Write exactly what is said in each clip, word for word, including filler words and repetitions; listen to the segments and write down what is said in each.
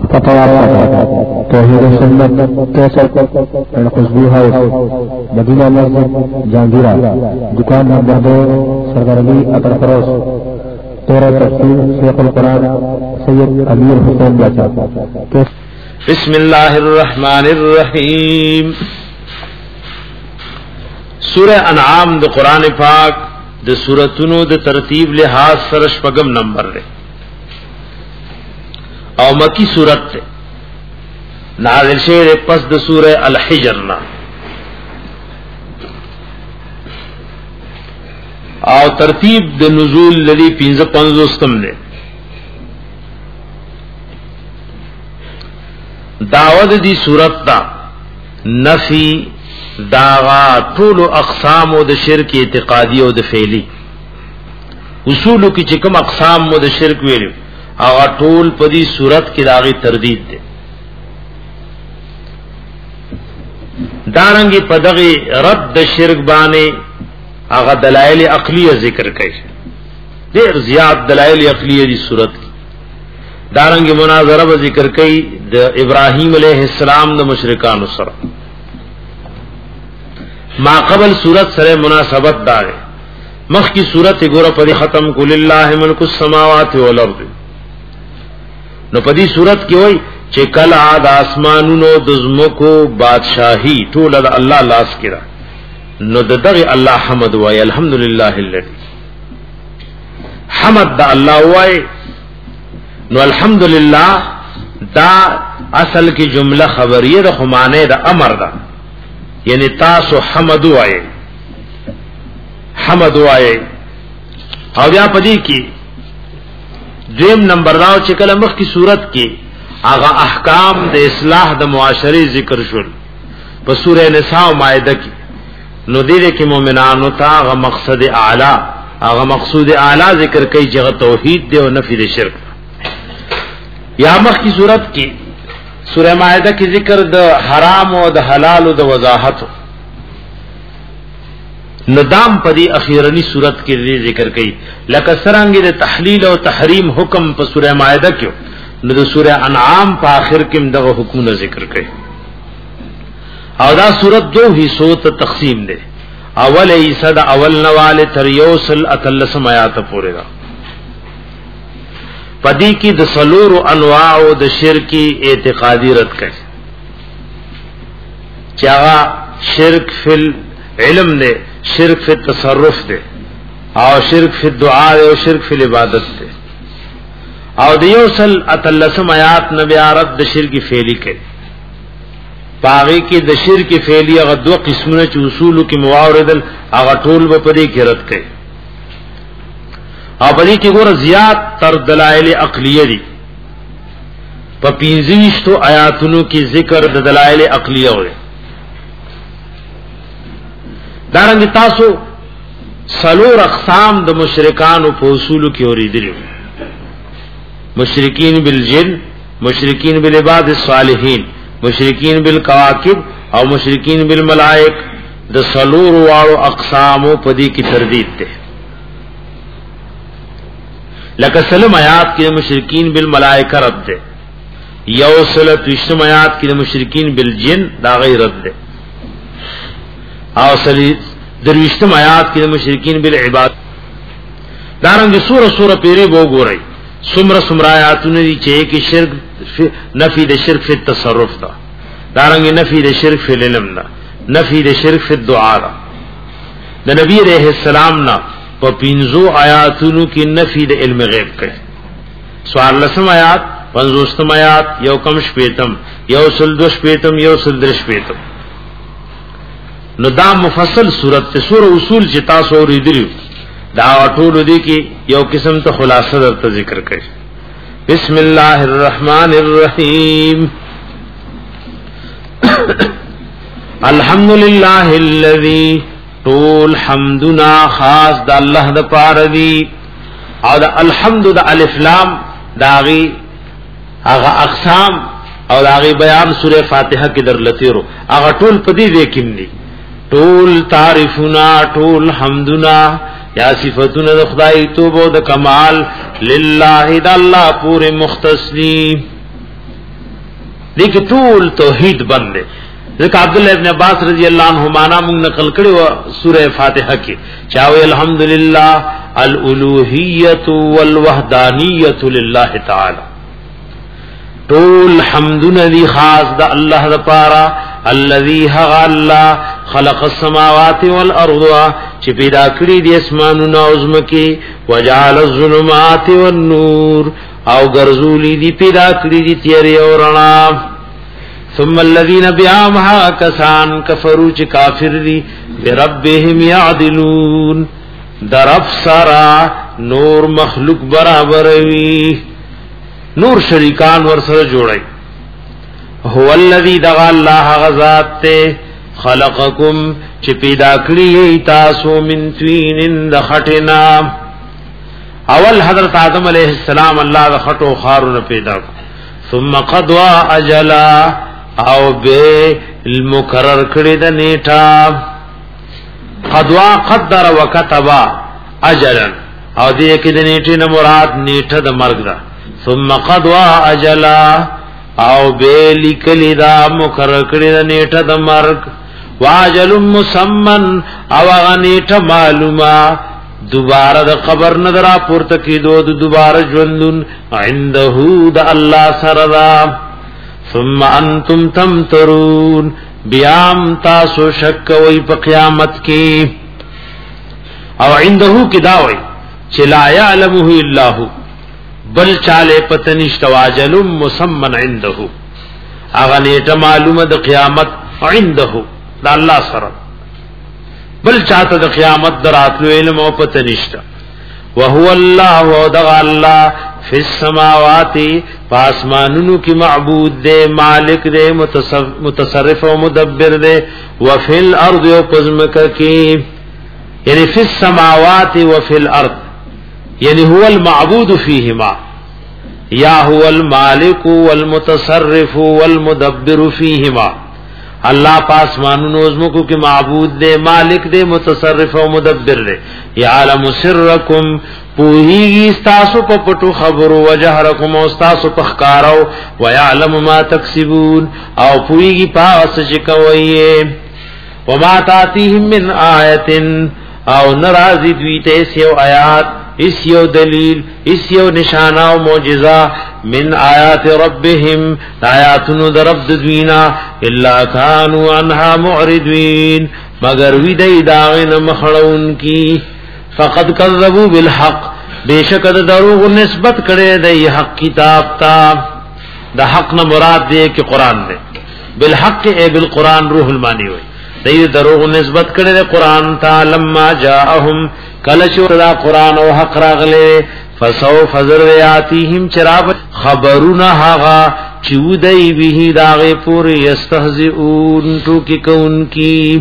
فتوات توحید و سنت کیسر اینڈ خوشبو ہاؤس مدینہ مسجد جہانگیرہ دکان نمبر دو سردار علی اطر فروز تیرہ تفسیر شیخ القرآن سید امیر حسین باچا. بسم اللہ الرحمن الرحیم. سورہ انعام د قرآن پاک د سورتونو د ترتیب لحاظ سره شپږم نمبر دی او مکی سورت ته نازل شوه پس د سورہ الحجر نا او ترتیب د نزول لدی پنځه پنځوستم دی. دعوت دی سورت دا نفی داغا طول اقسام و د شرک اعتقادی و د فعلی اصولو کی چکم اقسام و د شرک ویلو آغا طول پدی صورت کی داغی تردید دے. دارنگی پدغی رد د شرک بانے آغا دلائل عقلیہ ذکر کئی دیر زیاد دلائل عقلیہ دی صورت کی. دارنگی مناظرہ با ذکر کئی د ابراہیم علیہ السلام د مشرکان سر ما قبل صورت سره مناسبت دار مخ کی صورت گورا پدی ختم کو للہ ملک السماوات والارض نو پدی صورت کی وای چې کلا د اسمانونو د زمکو بادشاہی ټول د الله لاس کړه نو دغه الله حمد وای الحمدللہ الذی حمد د الله وای نو الحمدللہ دا اصل کی جملہ خبریه د خمانه د امر دا یعنی تاسو حمد وای حمد وای او بیا پدی کی دیم نمبر راو چې کله مخ کی صورت کې هغه احکام د اصلاح د معاشري ذکر شول په سورې نساء او مائده کې نو دې کې مؤمنانو ته هغه مقصد اعلی هغه مقصود اعلی ذکر کوي چې توحید دی او نفی د شرک. یا مخ کی صورت کې سورہ مائدہ کی ذکر د حرام او د حلال او د وضاحت ندام پدی اخیرنی صورت کې ذکر کړي لکه سرانګي د تحلیل او تحریم حکم په سورہ مائدہ کې نو د سورہ انعام په اخر کې دغه حکمونه ذکر کړي. او دا صورت دو حصوں ته تقسیم ده. اول حصہ د اول نواله تر یوسل اتلسم آیات پورې ده. پدی کی د سلور انواع د شرکی اعتقادی رد کړي چاغه شرک فل علم نے شرک فی تصرف دے او شرک فی دعا او شرک فی عبادت دے او دیوسل اتلسم آیات نبی عرب د شرک فعلی کړي پاغي کی د شرک فعلی هغه دو قسمونه چې اصول کې مواردل هغه ټول په پدی کې رد کړي او پدې کې ګوره زیات تر دلایل عقلیه دي په پنځه آیاتونو کې ذکر د دلایل عقلیه وي. دارنګ تاسو سلور اقسام د مشرکانو په اصولو کې اوریدلي مشرکین بالجن مشرکین بالعباد الصالحین مشرکین بالکواکب او مشرکین بالملائک د سلور واړو اقسامو په دې کې تردید ده. لکه سلم آیات کې مشرکین بالملائکه رد ده یو سلت وشتم آیات کې مشرکین بالجن دا غیر رد ده او سلی دروشتم آیات کې مشرکین بالعباد. دارنګ سوره سوره پیری وو ګورئ سمره سمره آیاتونه دي چې کې شرک نفی د شرک فی التصرف دا دارنګ نفی د شرک فی العلم دا نفی د شرک فی الدعاء دا د نبی علیہ السلام نا په پینزو آیاتونو کې نفی د علم غیب کوي. سوال لسم آیات پنځوستم آیات یو کم شپیتم یو سل دو شپیتم یو سل در شپیتم نو دا مفصل صورت ته سور اصول چې تاسو اوریدلی دا ټول دي کې یو قسم ته خلاصه درته ذکر کوي. بسم الله الرحمن الرحیم الحمدللہ الذی طول حمدنا خاص د الله د پاره دی او د الحمد د الف لام داغي هغه اقسام او داغي بیان سوره فاتحه کې درلتیرو هغه ټول پدی دی کیندي ټول تعریفنا ټول حمدنا یا صفاتنا د خدای توبه او د کمال لله د الله پورې مختص دی دې کې ټول توحید باندې ذکر عبد الله ابن عباس رضی الله عنهما موږ نقل کړی و سوره فاتحه کې چاوي الحمدلله الالوهیت والوحدانیت لله تعالی ټول حمدنا دی خاص د الله لپاره الذي هغ الله خلق السماوات والارض چې پیدا کړی دي اسمانونه او زمکه وجعل الظلمات والنور او ګرځولې دي پیدا کړی دي تیارې او رڼا ثم الذين بيامها كسان كفروا چې کافر دي بربهم يعدلون درب سرا نور مخلوق برابر وي نور شریکان ور سره جوړي هو الذي دغ الله غزاد ته خلقکم چې پیدا کړی تاسو من توین د خټینا اول حضرت آدم علیہ السلام الله د خټو خارونه پیدا ثم قضى اجلا او به المقرر کړی د نیټه قضوا قدر وكتبا اجلا او دې کې د نیټه نه مراد نیټه د مرګ ده ثم قضوا اجلا او به لیکلی دا مقرر کړی د نیټه د مرګ واجل مسمن او غنیټه معلومه دوباره د قبر نظر پورته کیدو د دوباره ژوندون عنده د الله سره ثم انتم تمترون بیام تاسو شک وی په قیامت کې او عنده کې دا وی چې لا يعلمه الا هو بل چاله پتنشت واجل مسمن عنده اغه نیټه معلومه د قیامت عنده دا الله سره بل چاته د قیامت دراتلو علم او پتنشت وهو الله ودغ الله فی السماوات پاسمانونو کی معبود دے مالک دے متصرف و مدبر دے وفی الارض و پزمک کی یعنی فی السماوات وفی الارض یعنی هو المعبود فیهما یا هو المالک والمتصرف والمدبر فیهما اللہ پاسمانونو ازمکو کی معبود دے مالک دے متصرف و مدبر دے یعلم سرکم پوہیگی استاسو پا پٹو خبرو وجہرکم استاسو پا خکارو ویعلم ما تکسبون او پوہیگی پاس چکوئیے وما تاتیہم من آیت او نرازی دویتے سیو آیات اس یو دلیل اس یو نشانہ و معجزہ من آیات ربهم آیاتنو در رب دوینا الا کانوا عنها معرضین مگر وی دی داغن مخڑون کی فقد کذبوا بالحق بیشک د دروغ نسبت کړي د حق کتاب تا د حق نه مراد دی چې قران دی بالحق ای بالقران روح المانی وي د دروغ نسبت کړي د قران تا لما جاءهم کله چې دا قران او حق راغله فسوف ذریاتهم چراب خبرنا هغه چودای به داغه پوری یستهزئون تو کی کون کی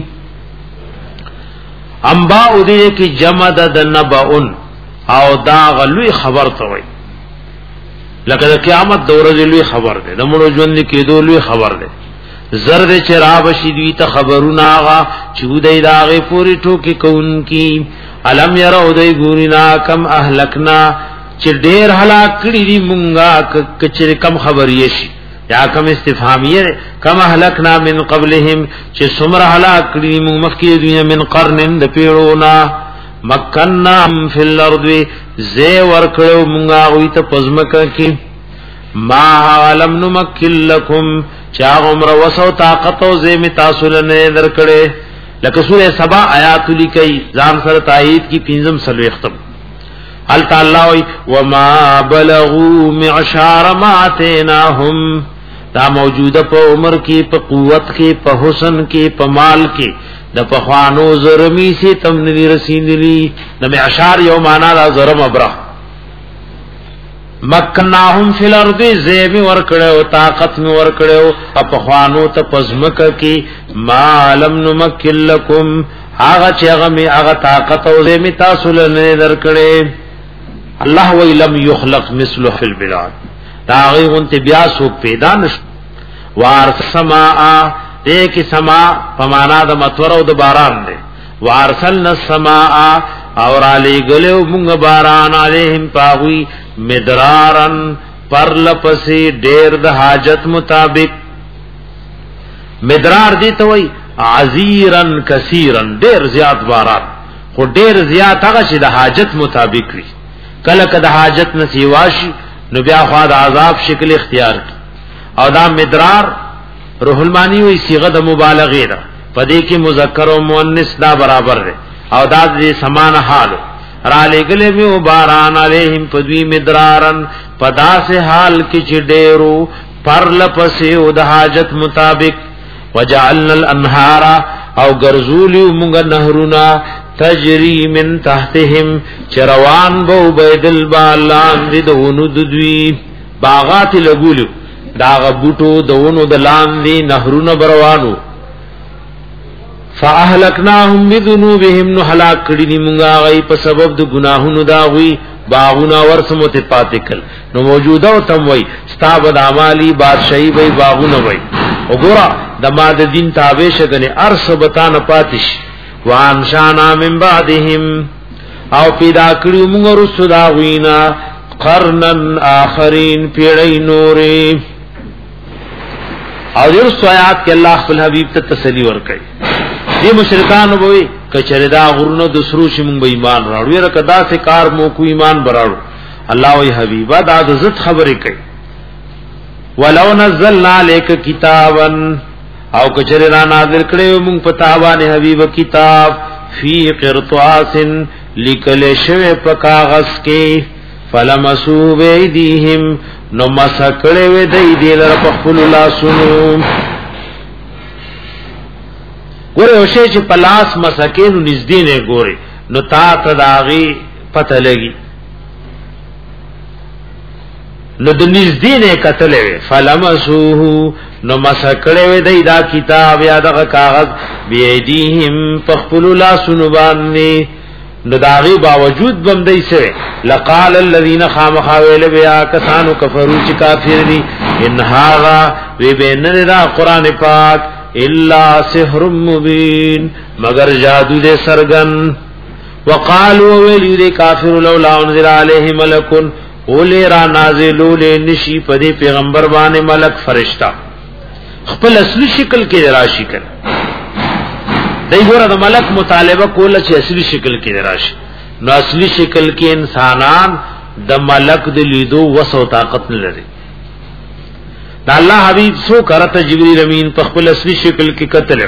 انباء دې کی جمع د نبؤن او دا غلوی خبر ته وای لکه د قیامت دوره دی لوی خبر ده د مړو ژوند کې دوه لوی خبر ده زرد چراب شیدوی ته خبرونه هغه چودای داغه پوری ټوکی کون کی علم یرو دای ګورینا کم اهلکنا چې ډیر هلاک کړي دي مونږه کچره کم خبرې شي یا کم استفهامیه کم اهلکنا من قبلهم چې سمر هلاک کړي مونږ مخکې دنیا من قرن د پیړونا مکننا فی الارض زی ورکړو مونږه وي ته پزمکه کې ما علم نمکل لکم چا عمر وسو طاقت او زی می تاسو له درکړي لکه سورہ سبا آیات لیکي ځان سره تایید کی پنځم سلوي ختم ال تعالی وما بلغوا معشار ما اتیناهم دا موجوده په عمر کې په قوت کې په حسن کې په مال کې د پخوانو زرمی سي تم نی رسیدلی د معشار یو معنا دا زرم ابره مکناهم فی الارض زیب ورکړو طاقت می ورکړو په خوانو ته پزمک کی ما لم نمکل لكم هغه چې هغه می هغه طاقت او زیب تاسو له درکړې الله وی لم یخلق مثله فی البلاد دا غیغون ته بیا سو پیدا نش وارث سماء دې کی سما په معنا د مطر او د باران دی وارسلنا السماء اور علی گلو مونږ باران علیهم پاوی مدرارن پر لپسی ډیر د حاجت مطابق مدرار دی ته وای عزیرن کثیرن ډیر زیات باران خو ډیر زیات هغه چې د حاجت مطابق وي کله کله حاجت نسیواشي نو بیا خو د عذاب شکل اختیار کی او دا مدرار روح المانی وی صيغه د مبالغه ده پدې کې مذکر او مؤنث دا برابر ده او دا دې سمان حال را لګلې می باران علیهم پدوی مدرارن پدا سے حال کې چې ډېرو پر لپسې او د حاجت مطابق وجعلنا الانهار او غرزولی موږ نهرونا تجری من تحتهم چروان بو بيدل بالان دي دونو دوی باغات لګولو داغه بوټو دونو د لاندې نهرونه بروانو فاهلكناهم بذنوبهم نو هلاك کړي دي مونږه غي په سبب د ګناهونو دا وی باغونه ورسمو ته پاتکل نو موجوده او تم وای ستاب د اعمالی بادشاہي وای باغونه وای وګوره د ماد دین تابع شګنه ارس بتان پاتش وان شانا من بعدهم او پیدا کړي مونږ رسو دا وینا قرنن آخرین پیړی نورې او دې سوایات کې الله خپل حبیب ته تسلی ورکړي دې مشرکان وې کچره دا غرونو د سرو شمون به ایمان راوړي رکدا سے کار مو کو ایمان براړو الله وی حبیبا دا د عزت خبرې کوي ولو نزلنا عليك کتابا او کچره را نازل کړي مونږ په تاوانه حبیب کتاب فی قرطاس لیکل شوی په کاغذ کې فلمسو بیدیهم نو مسکړې وې دای دې لر په خپل لاسونو ګوره او شی چې پلاس مسکینو نږدې نه ګوري نو تا تداغي پته لګي نو د نږدې نه کتلې فلمسوه نو مسکړې وې دای دا کتاب یا دغه کاغذ بیدیهم په خپل لاسونو باندې نو داغي باوجود بمدای سره لقال الذين خامخاویل بیا کسانو کفرو چې کافر دي ان هاغا وی بینن دا قران پاک الا سحر مبین مگر جادو دے سرگن وقالوا ویل دے کافر لولا انزل علیہ ملک اولی را نازلو لے نشی پدی پیغمبر باندې ملک فرشتہ خپل اصلی شکل کې راشي کړ دای ګوره د ملک مطالبه کوله چې اصلي شکل کې راشي نو اصلي شکل کې انسانان د ملک د لیدو وسو طاقت نه لري دا الله حبیب سو کرته جبرئیل امین په خپل اصلي شکل کې قتل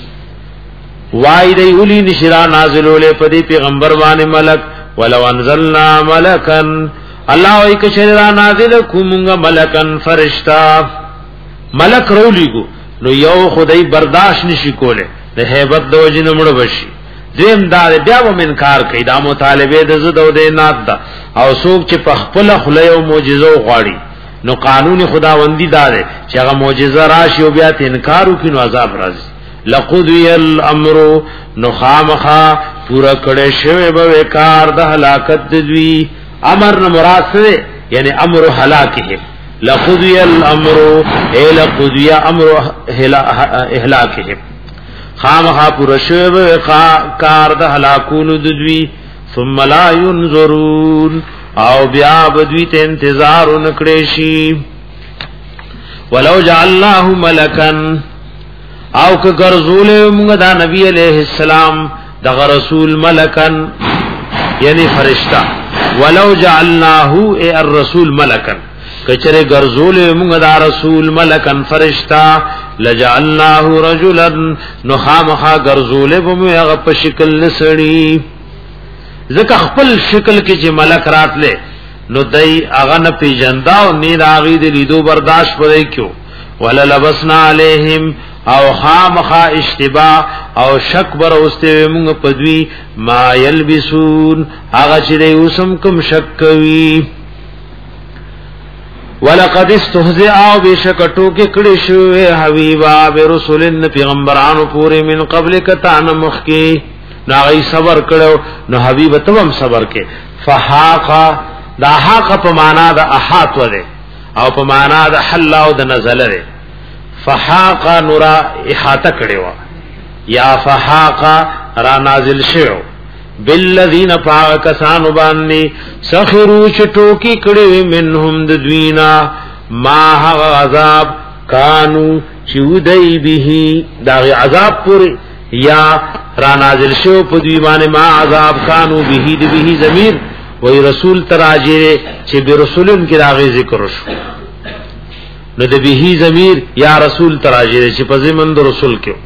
وای دی اولی نشرا نازلول په دې پیغمبر باندې ملک ولو انزلنا ملکن الله وای ک شرا نازل کومګه ملکن فرشتہ ملک رولیګو نو یو خدای برداشت نشي کوله د hebat د وجنه مړ بشي زم دار بیا و منکار کوي دا مطالبه د زد او د نات دا او څوک چې په خپل خله او معجزه غواړي نو قانون خداوندی دار چې هغه معجزه راشي او بیا انکار وکړي نو عذاب راځي لقضی الامر نو خامخا پورا کړه شوی به کار د هلاکت دوی امر نه مراد څه یعنی امر هلاکه لقضی الامر ای لقضی امر هلاکه خامخا پورا شوی کار د هلاکون دوی ثم لا ينظرون او بیا بدوی ته انتظار نکړي شي ولو جعلناه ملکن او که ګرځول موږ دا نبی علیہ السلام دغه رسول ملکن یعنی فرشتہ ولو جعلناه ای الرسول ملکن کچره ګرځول موږ دا رسول ملکن فرشتہ لجعلناه رجلا نخامخا ګرځول به هغه په شکل لسړي ځکه خپل شکل کې چې ملک راتله نو دای هغه نه پیجندا او نه راغی د لیدو برداشت پرې کیو ولا لبسنا علیہم او خامخا اشتباه او شک بر اوسته موږ پدوی ما یلبسون هغه چې دی اوسم کوم شک کوي ولقد استهزئ او بشکټو کې کړي شو حبیبا برسولن پیغمبرانو پورې من قبل کتا نه مخکی ناغی صبر کړو نو حبیب تم صبر کې فحاقا دا حاق په معنا د احاط وره او په معنا د حل او د نزل لري فحاقا نورا احاطه کړو یا فحاقا را نازل شو بالذین فاکسان باندې سخرو چټو کی کړي منهم د دوینا ما هغه عذاب کانو چودای به دا عذاب پوری یا را نازل شو په دی باندې ما عذاب کانو به دی به ضمیر وای رسول تراجه چې به رسولن کې راغی ذکر شو نو د به ضمیر یا رسول تراجه چې په زمن د رسول کې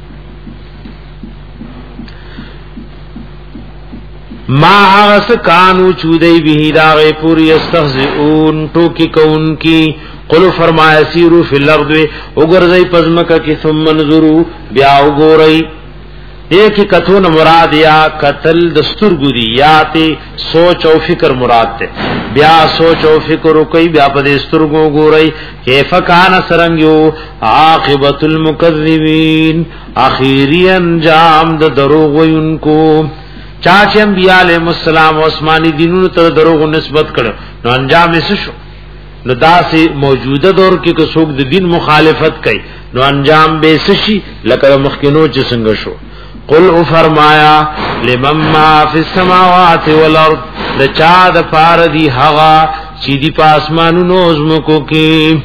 ما غس کانو چودای به دا پوری استهزئون ټوکی کون کی قل فرمایا سیرو فی الارض وګرځي پزمکه کې ثم انظروا بیا وګورئ ایک کتون مراد یا قتل دستور ګری یا ته سوچ او فکر مراد ته بیا سوچ او فکر کوي بیا په دستور وګورئ کیف کان سرنګو عاقبت المکذبین اخیری انجام د دروغ وینکو چاچ انبیاء علیہ السلام عثمانی دینونو ته دروغ نسبت کړو نو انجام یې شو نو داسې موجوده دور کې که څوک د دین مخالفت کوي نو انجام به سشي لکه مخکینو چې څنګه شو قل او فرمایا لمن ما فی السماوات والارض د چا د پار دی هغه چې دی په اسمانونو زمکو کې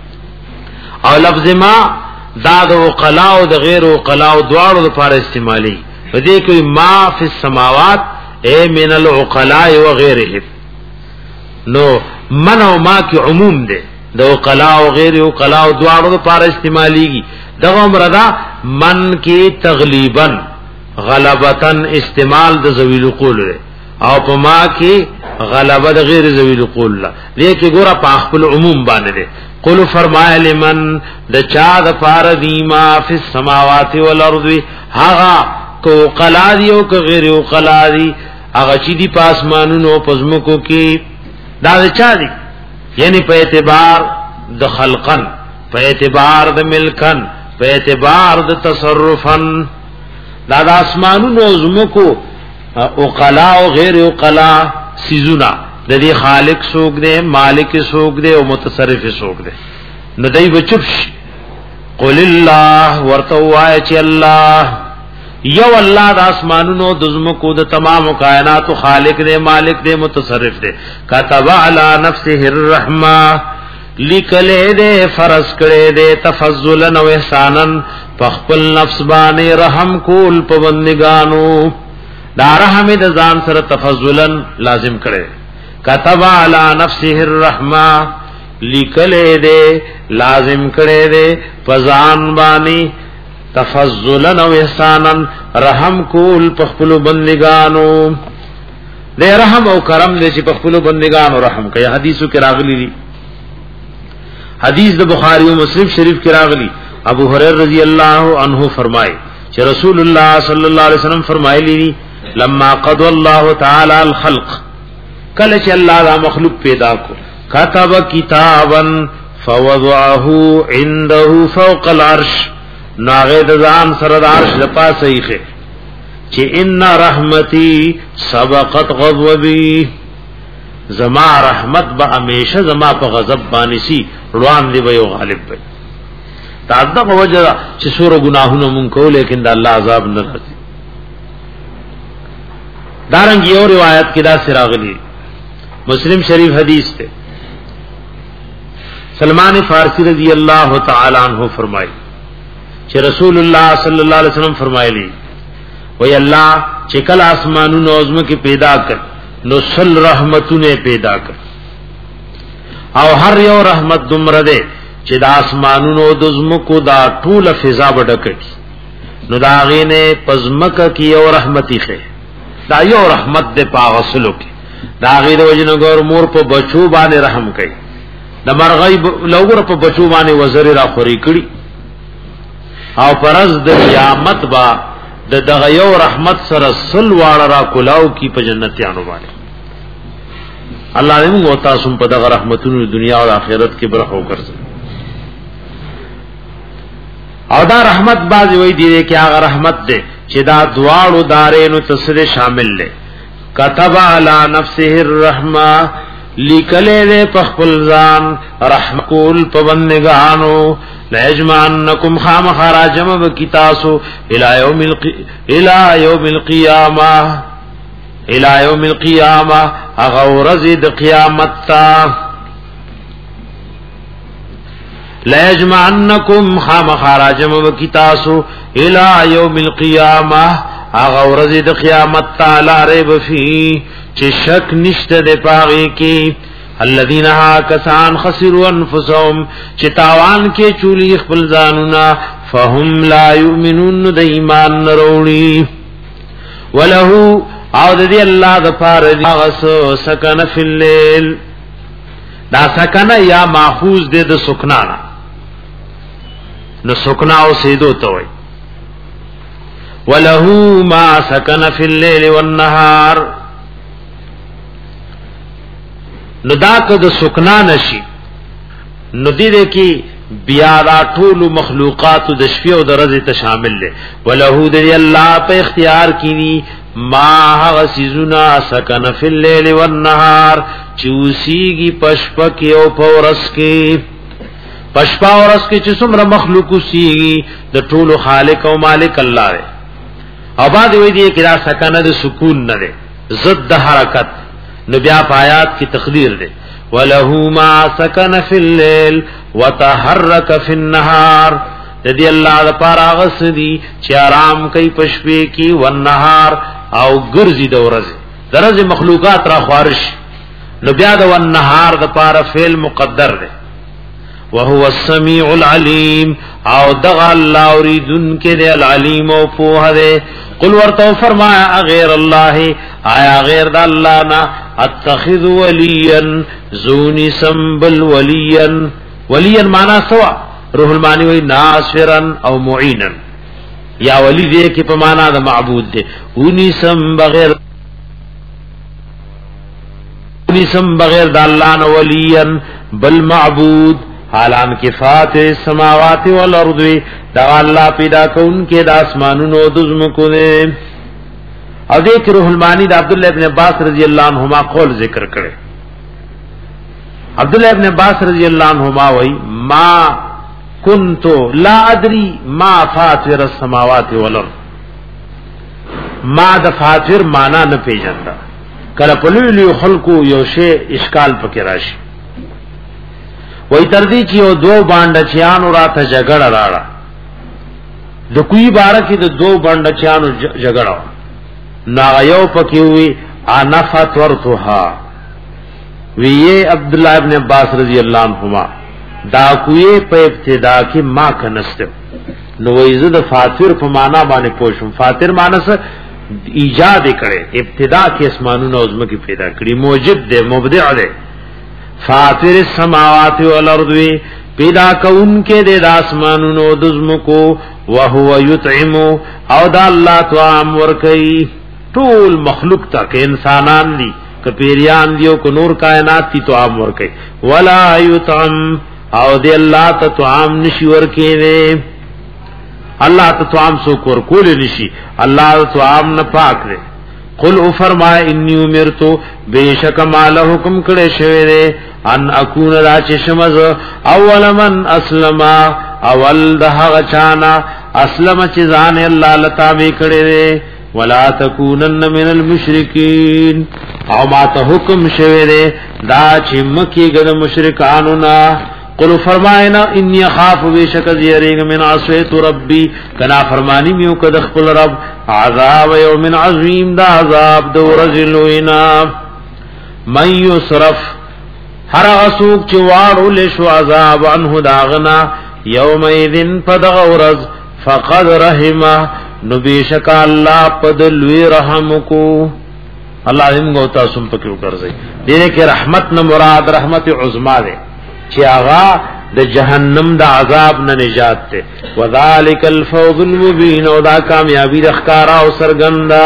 او لفظ ما دا د عقلاء او د غیر عقلاء دواړو لپاره استعمالي دې کې ما فی السماوات اے من العقلاء وغيرهم نو من او ما کی عموم دے د عقلاء او غیر عقلاء دواړو لپاره استعماليږي دغه مردا من کی تغلیبا غلبتن استعمال د ذویل قول او په ما کی غلبه د غیر ذویل قول لا دې کې ګوره په خپل عموم باندې دے قل فرمایا لمن د چا د پار دی ما فی السماوات والارض هغه کو عقلاء دی او غیر عقلاء دی هغه چې دی پاسمانونو پزمکو کې دا چا دی یعنی په اعتبار د خلقن په اعتبار د ملکن په اعتبار د تصرفن دا د اسمانونو زمکو عقلاء او غیر عقلاء سيزونه د دې خالق سوق دی مالک سوق دی او متصرف سوق دی نو دای بچب قل الله ورتوای چې الله یو الله د اسمانونو د زمکو د تمام کائنات خالق دے مالک دے متصرف دے کتب علی نفسه الرحمه لکلے دے فرض کرے دے تفضلا و احسانا پخپل نفس باندې رحم کول په بندگانو دا رحم د ځان سره تفضلا لازم کرے کتب علی نفسه الرحمه لکلے دے لازم کرے دے پزان باندې تفضلا و احسانا رحم کول پخپلو بندگانو دے رحم او کرم دے چی پخپلو بندگانو رحم کئی حدیثو کی راغلی دی حدیث دا بخاری و مسلم شریف کی راغلی ابو حریر رضی اللہ عنہ فرمائے چی رسول اللہ صلی اللہ علیہ وسلم فرمائے لی لما قضى اللہ تعالی الخلق کل چی اللہ دا مخلوق پیدا کو کتب کتابا فوضعه عنده فوق العرش ناغه د ځان سره د عرش د پاسه یې چې ان رحمتي سبقت غضبي زما رحمت به همیشه زما په غضب باندې سي روان دی به غالب وي دا دغه وجه چې سور ګناهونه مونږ کوو لیکن د الله عذاب نه راځي دارنګ یو روایت کې دا سراغلی مسلم شریف حدیث ته سلمان فارسی رضی اللہ تعالی عنہ فرمائی چې رسول الله صلی الله علیه وسلم فرمایلی وی الله چې کله اسمانونو او زمکه پیدا کړ نو سل رحمتونه پیدا کړ او هر یو رحمت دومره ده چې د اسمانونو د زمکو دا ټول فضا وډکړي نو دا غینه پزمکه کې یو رحمتي خه دا یو رحمت ده پاغسلو کې دا غیره وجنه ګور مور په بچو باندې رحم کوي د مرغۍ لوګر په بچو باندې وزر را خوري کړي او پرز د قیامت با د دغه یو رحمت سره سل واړه را کولاو کی په جنتیانو باندې الله دې موږ تاسو په دغه رحمتونو دنیا او آخرت کې برخه وکړي او دا رحمت باز وی دی کې هغه رحمت ده چې دا دواړو دارینو تسره شامل ده كتب على نفسه الرحمه لکلے پخپل ځان رحم کول پبندگانو لجمعنکم خام خراجم بکتاسو الى یوم القی الى یوم القیامه الى یوم القیامه اغورز د قیامت تا لا یجمعنکم خام خراجم وکتاسو الی یوم القیامه اغا ورځ د قیامت تعالی ریب فی چې شک نشته د پاغي کې الذين ها کسان خسروا انفسهم چې تاوان کې چولی خپل ځانونه فهم لا یؤمنون د ایمان نروړي وله او د دې الله د پاره غس سکن فی الليل دا سکن یا ماخوذ دې د سکنا نو سکنا او سیدو ته وای وله ما سکن فی الليل والنهار نو دا که د سکنا نشي نو دې کې بیا را ټول مخلوقات د شپې او د ورځې ته شامل دي ولهو دې الله په اختیار کړي ما هغه سيزونه سکن فی الليل والنهار چوسیږي پشپ کې او پورس کې پشپ اورس کې چې څومره مخلوق سیږي د ټول خالق او مالک الله دی او بعد وی دی کې دا سکن د سکون نه دی ضد حرکت نو بیا آیات کی تقدیر دے وَلَهُ مَا سَكَنَ فِي اللَّيْلِ وَتَحَرَّكَ فِي النَّهَارِ تدی اللہ دا پارا غس دی چی آرام کئی پشپے کی والنہار او گرزی دورزی درز مخلوقات را خوارش نو بیا دا والنہار دا پارا فعل مقدر دے وَهُوَ السَّمِيعُ الْعَلِيمُ او دغا اللہ اوریدن کے دے العلیم او پوہ دے قل ورتو فرمایا غیر اللہ آیا غیر دا اللہ نا اتخذ ولیا زونی سنبل ولیا ولیا مانا سوا روح المانی وی ناصرا او معینا یا ولی دے کی پا مانا دا معبود دے اونی سم بغیر اونی سم بغیر دا اللہ نا ولیا بل معبود حالان کی فاتح السماوات والارض دا اللہ پیدا کون کے دا اسمانون و دزمکو دے او دیکھ روح المانی دا عبداللہ ابن عباس رضی اللہ عنہما قول ذکر کرے عبداللہ ابن عباس رضی اللہ عنہما وی ما کنتو لا ادری ما فاتر السماوات والارض ما دا فاتر مانا نپی جندا کل پلولی خلقو یو شے اشکال پکی راشی وی تردی چی او دو بانڈچیانو را تا جگڑ راڑا دو کوئی بارا کی دو دو بانڈچیانو جگڑا ناغیو پکی ہوئی انا فاتورتوها وی یہ عبداللہ ابن عباس رضی اللہ عنہما دا کوئی پا ابتدا کی ما کنستو نو ویزد فاتر پا مانا بانے پوشم فاتر مانا سا ایجاد کرے ابتدا کی اسمانو نوزم کی پیدا کری موجد دے مبدع دے فاتر السماوات والارض پیدا کون کے دے دا اسمانو نو دزم کو وہو یطعمو او دا اللہ توام ورکی طول مخلوق تک انسانان دی کپیریان دیو کو نور کائنات تی توام ورکی ولا یطعم او دے اللہ تا توام نشی ورکی دے اللہ تا توام سوک ورکول نشی اللہ تا توام نپاک دے قل او فرمائے انی امرتو بے شک مالا حکم کڑے شوے دے ان اکون دا چشمز اول من اسلم اول دہا غچانا اسلم چیزان اللہ لتابی کڑے دے ولا تکونن من المشرکین او ما تا حکم شوے دے دا چمکی گد مشرکانونا قلو فرمائنا انی خاف بیشک زیرین من عصویت ربی کنا فرمانی میو کد اخپل رب عذاب یوم عظیم دا عذاب دو رجلوینا من یصرف ہر غسوک چوارو لشو عذاب عنہ داغنا یوم ایذن پدغورز فقد رحمہ نبیشک اللہ پدلوی رحمکو اللہ دن گوتا سن پکیو کرزی دینے کہ رحمت نہ مراد رحمت عظما دے چی آغا دا جہنم دا عذاب نہ نجات تے وذالک الفوز المبین او دا کامیابی دخکارا و سرگندا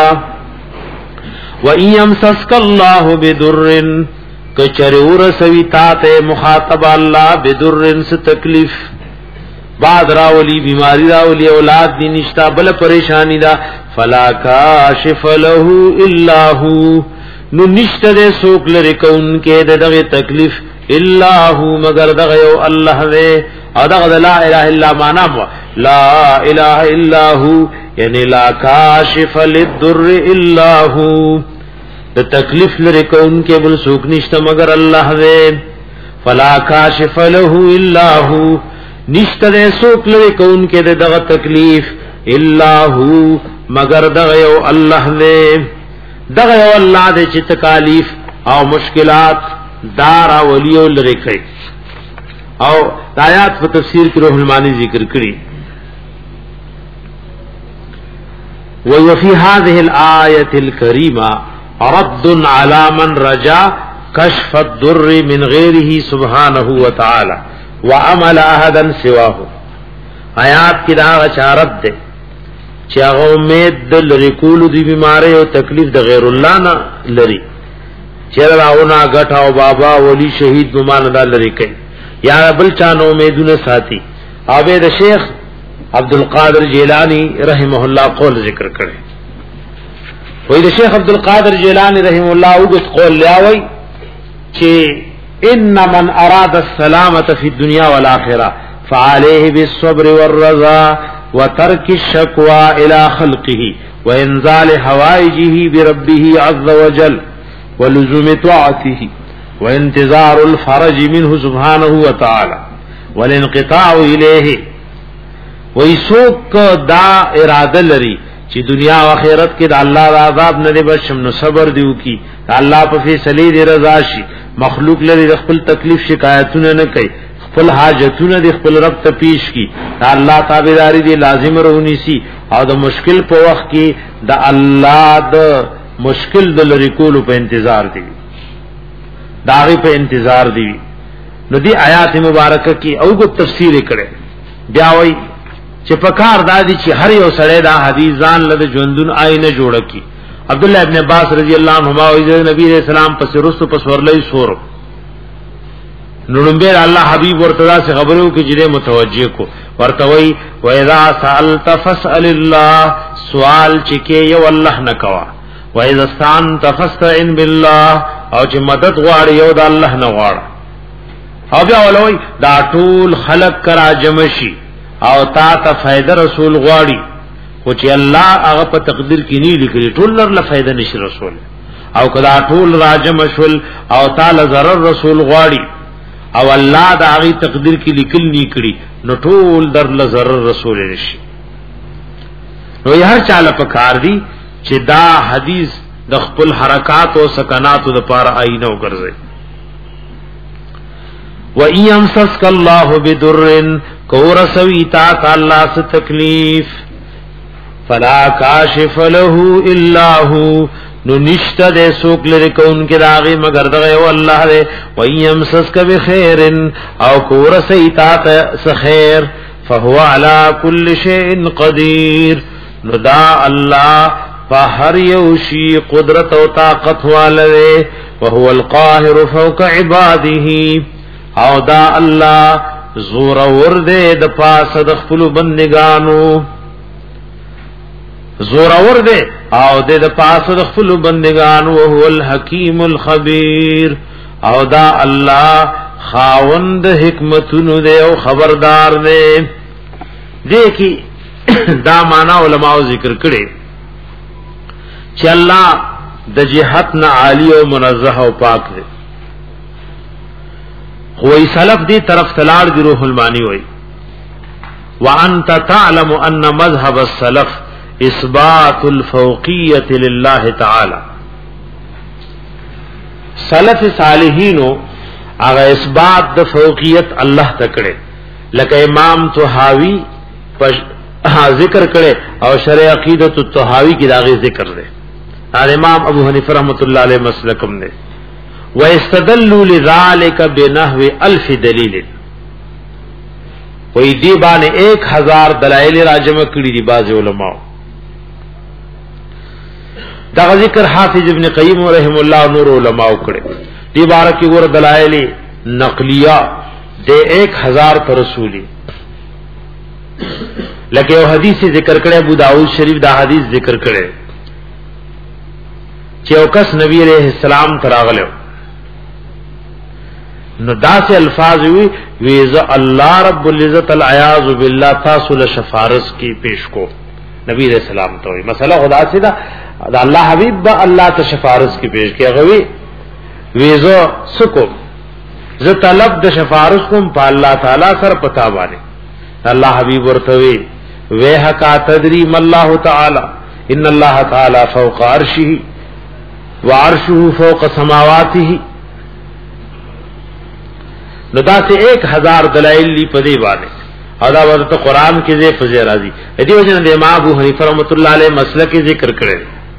وَإِن يَمْسَسْكَ اللَّهُ بِدُرٍّ کچرور سویتات مخاطب اللہ بدرن سے تکلیف بعد راولی بیماری راولی اولاد دی نشتا بل پریشانی دا فلا کاشف له الا هو نو نشتا دے سوک لرکون کے دغی تکلیف الا هو مگر دغی اللہ دے او دغی لا الہ الا مانا موا لا الہ الا هو یعنی لا کاشف للدر الا هو د تکلیف لري کون کې بل سوک نشته مگر الله دې فلا کاشف له الا هو نشته سوک لري کون کې دغه تکلیف الا هو مگر دغه یو الله دې دغه یو الله دې چې تکالیف او مشکلات دارا ولیو لري کوي او آیات په تفسیر کې روح المانی ذکر کړی وفي هذه الآية الكريمة رد على من رجا كشف الضر من غيره سبحانه وتعالى وعمل أحدا سواه آیات کی دا اشارت دے چې هغه امید د لری کول دی بیماری او تکلیف د غیر الله نه لري چې راونه غټ او بابا ولی شهید ګمان دا لري کوي یا بل چانو امیدونه ساتي اوبه د شیخ عبد القادر جیلانی رحمه الله قول ذکر کړي وای د شیخ عبد القادر جیلانی رحمه الله او قول لاوي چې ان من اراد السلامه في الدنيا والاخره فعليه بالصبر والرضا وترك الشكوى الى خلقه وانزال حوائجه بربه عز وجل ولزوم طاعته وانتظار الفرج منه سبحانه وتعالى والانقطاع اليه ويسوک دا اراده لري چې دنیا او آخرت کې د الله د عذاب نه بشم نو صبر دیو کی الله په فیصله دی رضا شي مخلوق لري خپل تکلیف شکایتونه نه کوي خپل حاجتونه د خپل رب ته پیش کی الله تابعداري دی لازم رهونی سي او د مشکل په وخت کې د الله د مشکل د لری کولو په انتظار دی داغه په انتظار دی نو دی آیات مبارکه کی او کو تفسیر کړي بیا وای چې پکار دادی چې هر یو سړی دا حدیث ځان له ژوندون آینه جوړ کی عبد الله ابن عباس رضی الله عنهما او نبی رسول سلام پس رسو پس ورلای سور نړمبه الله حبیب ورتدا سے خبرو کې جره متوجه کو ورتوي و اذا سالت فاسال الله سوال چې کې یو الله نکوا و اذا استعنت فاستعن بالله او چې مدد غواړي یو د الله نه غواړي او بیا ولوي دا ټول خلق کرا جمشي او تا ته فائدہ رسول غواړي خو چې الله هغه په تقدیر کې نه لیکلي ټول لر له فائدہ نشي رسول او کدا ټول راجم شول او تعالی ضرر رسول غواړي او الله دا هغه تقدیر کې لیکل نه کړي نو ټول در له ضرر رسول نشي نو هر چاله په کار دی چې دا حدیث د خپل حرکات او سکنات د پاره آینه وګرځي و ایمسسک الله بدر کور سویتا تعالی س تکلیف فلا کاشف له الا هو نو نشتا دے سوک لري کون کې داغه مگر دغه او الله دے و ایمسسک بخیر او کور سویتا س خیر فهو على كل شيء قدير نو دا الله فهر یوشی قدرت او طاقت والے وهو القاهر فوق عباده او دا الله زور ورده د پاس د خپل بندگانو زور ورده او د پاس د خپل بندگانو او هو الحکیم الخبیر او دا الله خاوند حکمتونو دی او خبردار دی دیکي دا معنا علماء ذکر کړي چې الله د جهت نه عالی او منزه او پاک دی خوئی سلف دی طرف تلار دی روح المانی ہوئی وانت تعلم ان مذهب السلف اثبات الفوقیت للہ تعالی سلف صالحینو اغا اثبات د فوقیت اللہ تکڑے لکہ امام طحاوی ذکر کرے اور شرع عقیدت الطحاوی کی داغی ذکر دے اور امام ابو حنیفہ رحمۃ اللہ علیہ مسلکم نے وَيَسْتَدَلُّوا لِذَلِكَ بِنَحْوِ أَلْفِ دَلِيلٍ وی دی بانے ایک ہزار دلائل راجمہ کری دی باز علماء دا ذکر حافظ ابن قیم رحم اللہ نور علماء کرے دی بارکی ور دلائل نقلیہ دے ایک ہزار پر رسولی لکہ وہ حدیث ذکر کرے ابو داؤد شریف دا حدیث ذکر کرے چوکس نبی علیہ السلام تراغلو نو دا سے الفاظ ہوئی ویز اللہ رب العزت العیاذ باللہ تاسو لشفارس کی پیش کو نبی علیہ السلام تو ہوئی مسئلہ خدا سے دا, دا اللہ حبیب با اللہ تا شفارس کی پیش کیا گوی ویزو سکم ز طلب د شفارس کم پا اللہ تعالی سر پتا بانے الله حبیب ورتوي وهکا تدری الله تعالی ان الله تعالی فوق عرشه وعرشه فوق سماواته. نو دا سے ایک ہزار دلائل لی پدی باندې او دا ورته قران کې دې فزه راضی دې وجه نه امام ابو حنیفه رحمۃ اللہ علیہ مسلک ذکر کړي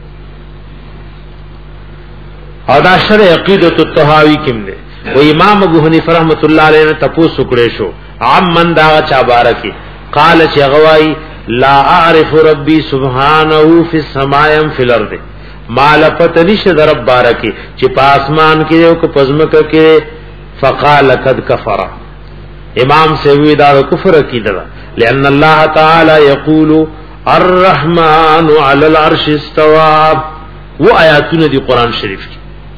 او دا شرع عقیدۃ الطحاوی کې نه و امام ابو حنیفه رحمۃ اللہ علیہ نے تپوس کړي شو عام من دا چا بارکی قال چغوای لا اعرف ربي سبحانه في السماء في الارض مال پتنش در رب بارکی چې په اسمان کې او په پزمک کې فقال قد كفر امام سے وی دا کفر کی دا لان الله تعالی یقول الرحمن علی العرش استوى و آیاتونه دی قران شریف کی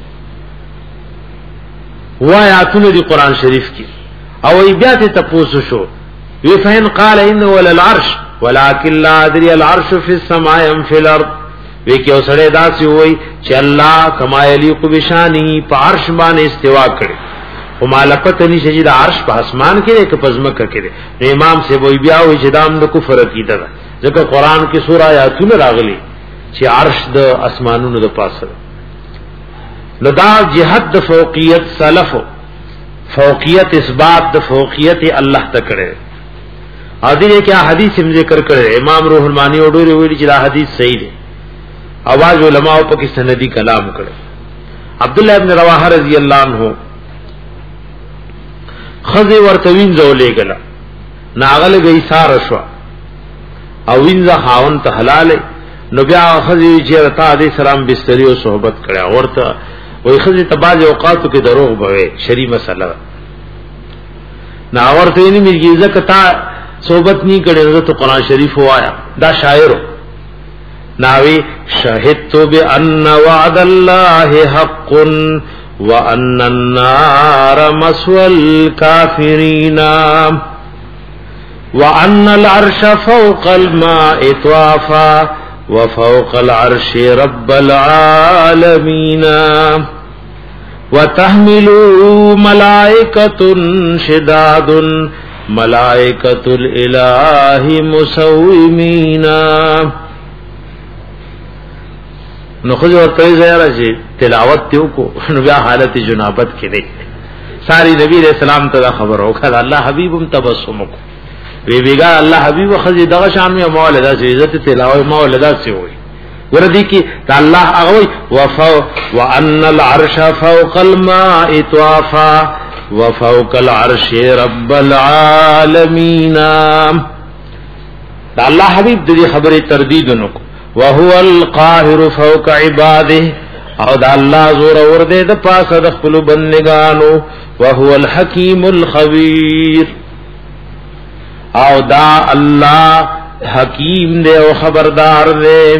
و آیاتونه دی قران شریف کی او بیا ته تاسو شو وی فین قال انه ولا العرش ولكن لا ادري العرش في السماء ام في الارض وی کیو سره داسي وای چې الله کما یلیق بشانی په عرش باندې استوا کړي او مالکت نشي چې د عرش په اسمان کې کې پزمک کې دی امام سے وای بیا وای چې دام د کفر عقیده ده ځکه قران کې سورہ آیاتونه راغلي چې عرش د اسمانونو د پاسه نو دا جهاد د فوقیت سلف فوقیت اثبات د فوقیت الله ته کړي ا دې کې حدیث هم ذکر کړي امام روح المانی وړي ویلي چې دا حدیث صحیح دی اواز علماء په کې سندي کلام کړي عبد الله ابن رواحه رضی الله عنه خذ ورتوین زولې غلا ناغل گئی سار شو او وینځه خاون ته حلال نو بیا خذ چې رتا دې سلام بستری او صحبت کړه ورته وای خذ تباج اوقاتو کې دروغ بوي شری مسله نا ورته نه میږي ځکه تا صحبت نہیں کړي ته قرآن شریف وایا دا شاعر ناوی شهدت بان وعد الله حق وان النار مسوى الكافرين وان العرش فوق الماء طوافا وفوق العرش رب العالمين وتحملوا ملائكة شداد ملائکۃ الالہ مسومین نو خو ورته زیاره چې تلاوت دیو کو نو بیا حالت جنابت کې دی ساری نبی علیہ السلام ته خبر وکړه الله حبیبم تبسم کو وی بیگا الله حبیب خو دغه شان می مولدا چې عزت تلاوت مولدا سی وي وردی کی الله هغه وفو وان العرش فوق الماء طوافا وفوق العرش رب العالمین دا الله حبیب دې خبره تردید نکو وهو القاهر فوق عباده او دا الله زور ور دې د پاسه د خپل بندگانو وهو الحکیم الخبیر او دا الله حکیم دې او خبردار دې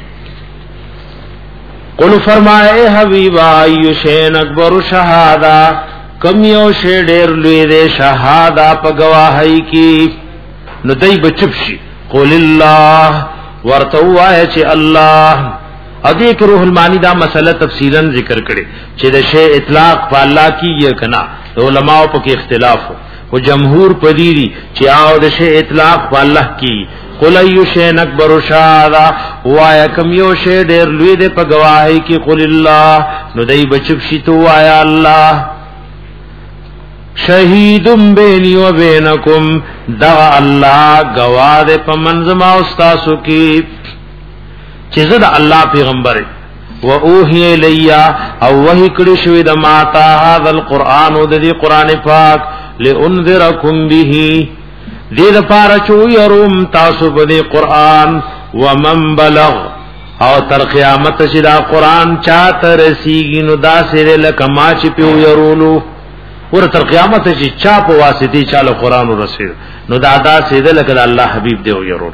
قل فرمائے حبیبا ایو شین اکبر شہادا کم یو شی ډیر لوی دے شهادا په گواہی کی نو دای بچب شي قول الله ورتوای چې الله ادیک روح المانی دا مسله تفصیلا ذکر کړي چې د شی اطلاق په الله کیږي کنا علماء په کې اختلاف او جمهور پدیری چې او د شی اطلاق په الله کی قل ایو شی اکبر شهادا وایا کم یو شی ډیر لوی دے په گواہی کی قول الله نو دای بچب شي تو وایا الله شهیدم بینی و بینکم دا اللہ گواد پا منظمہ استاسو کی چیز دا اللہ پیغمبر و اوحی لیا او وحی کڑشوی دا ماتا هذا القرآن و دا دی قرآن پاک لئنذرکم بیہی دی دا پارا چو یروم تاسو بدی قرآن و من بلغ او تر قیامت شدا قرآن چاہتا رسیگی نو دا سرے لکما چی پیو یرولو ور تر قیامت چې چا په واسطه چاله قران ورسید نو دا ادا سیده لکه الله حبیب دی او يرول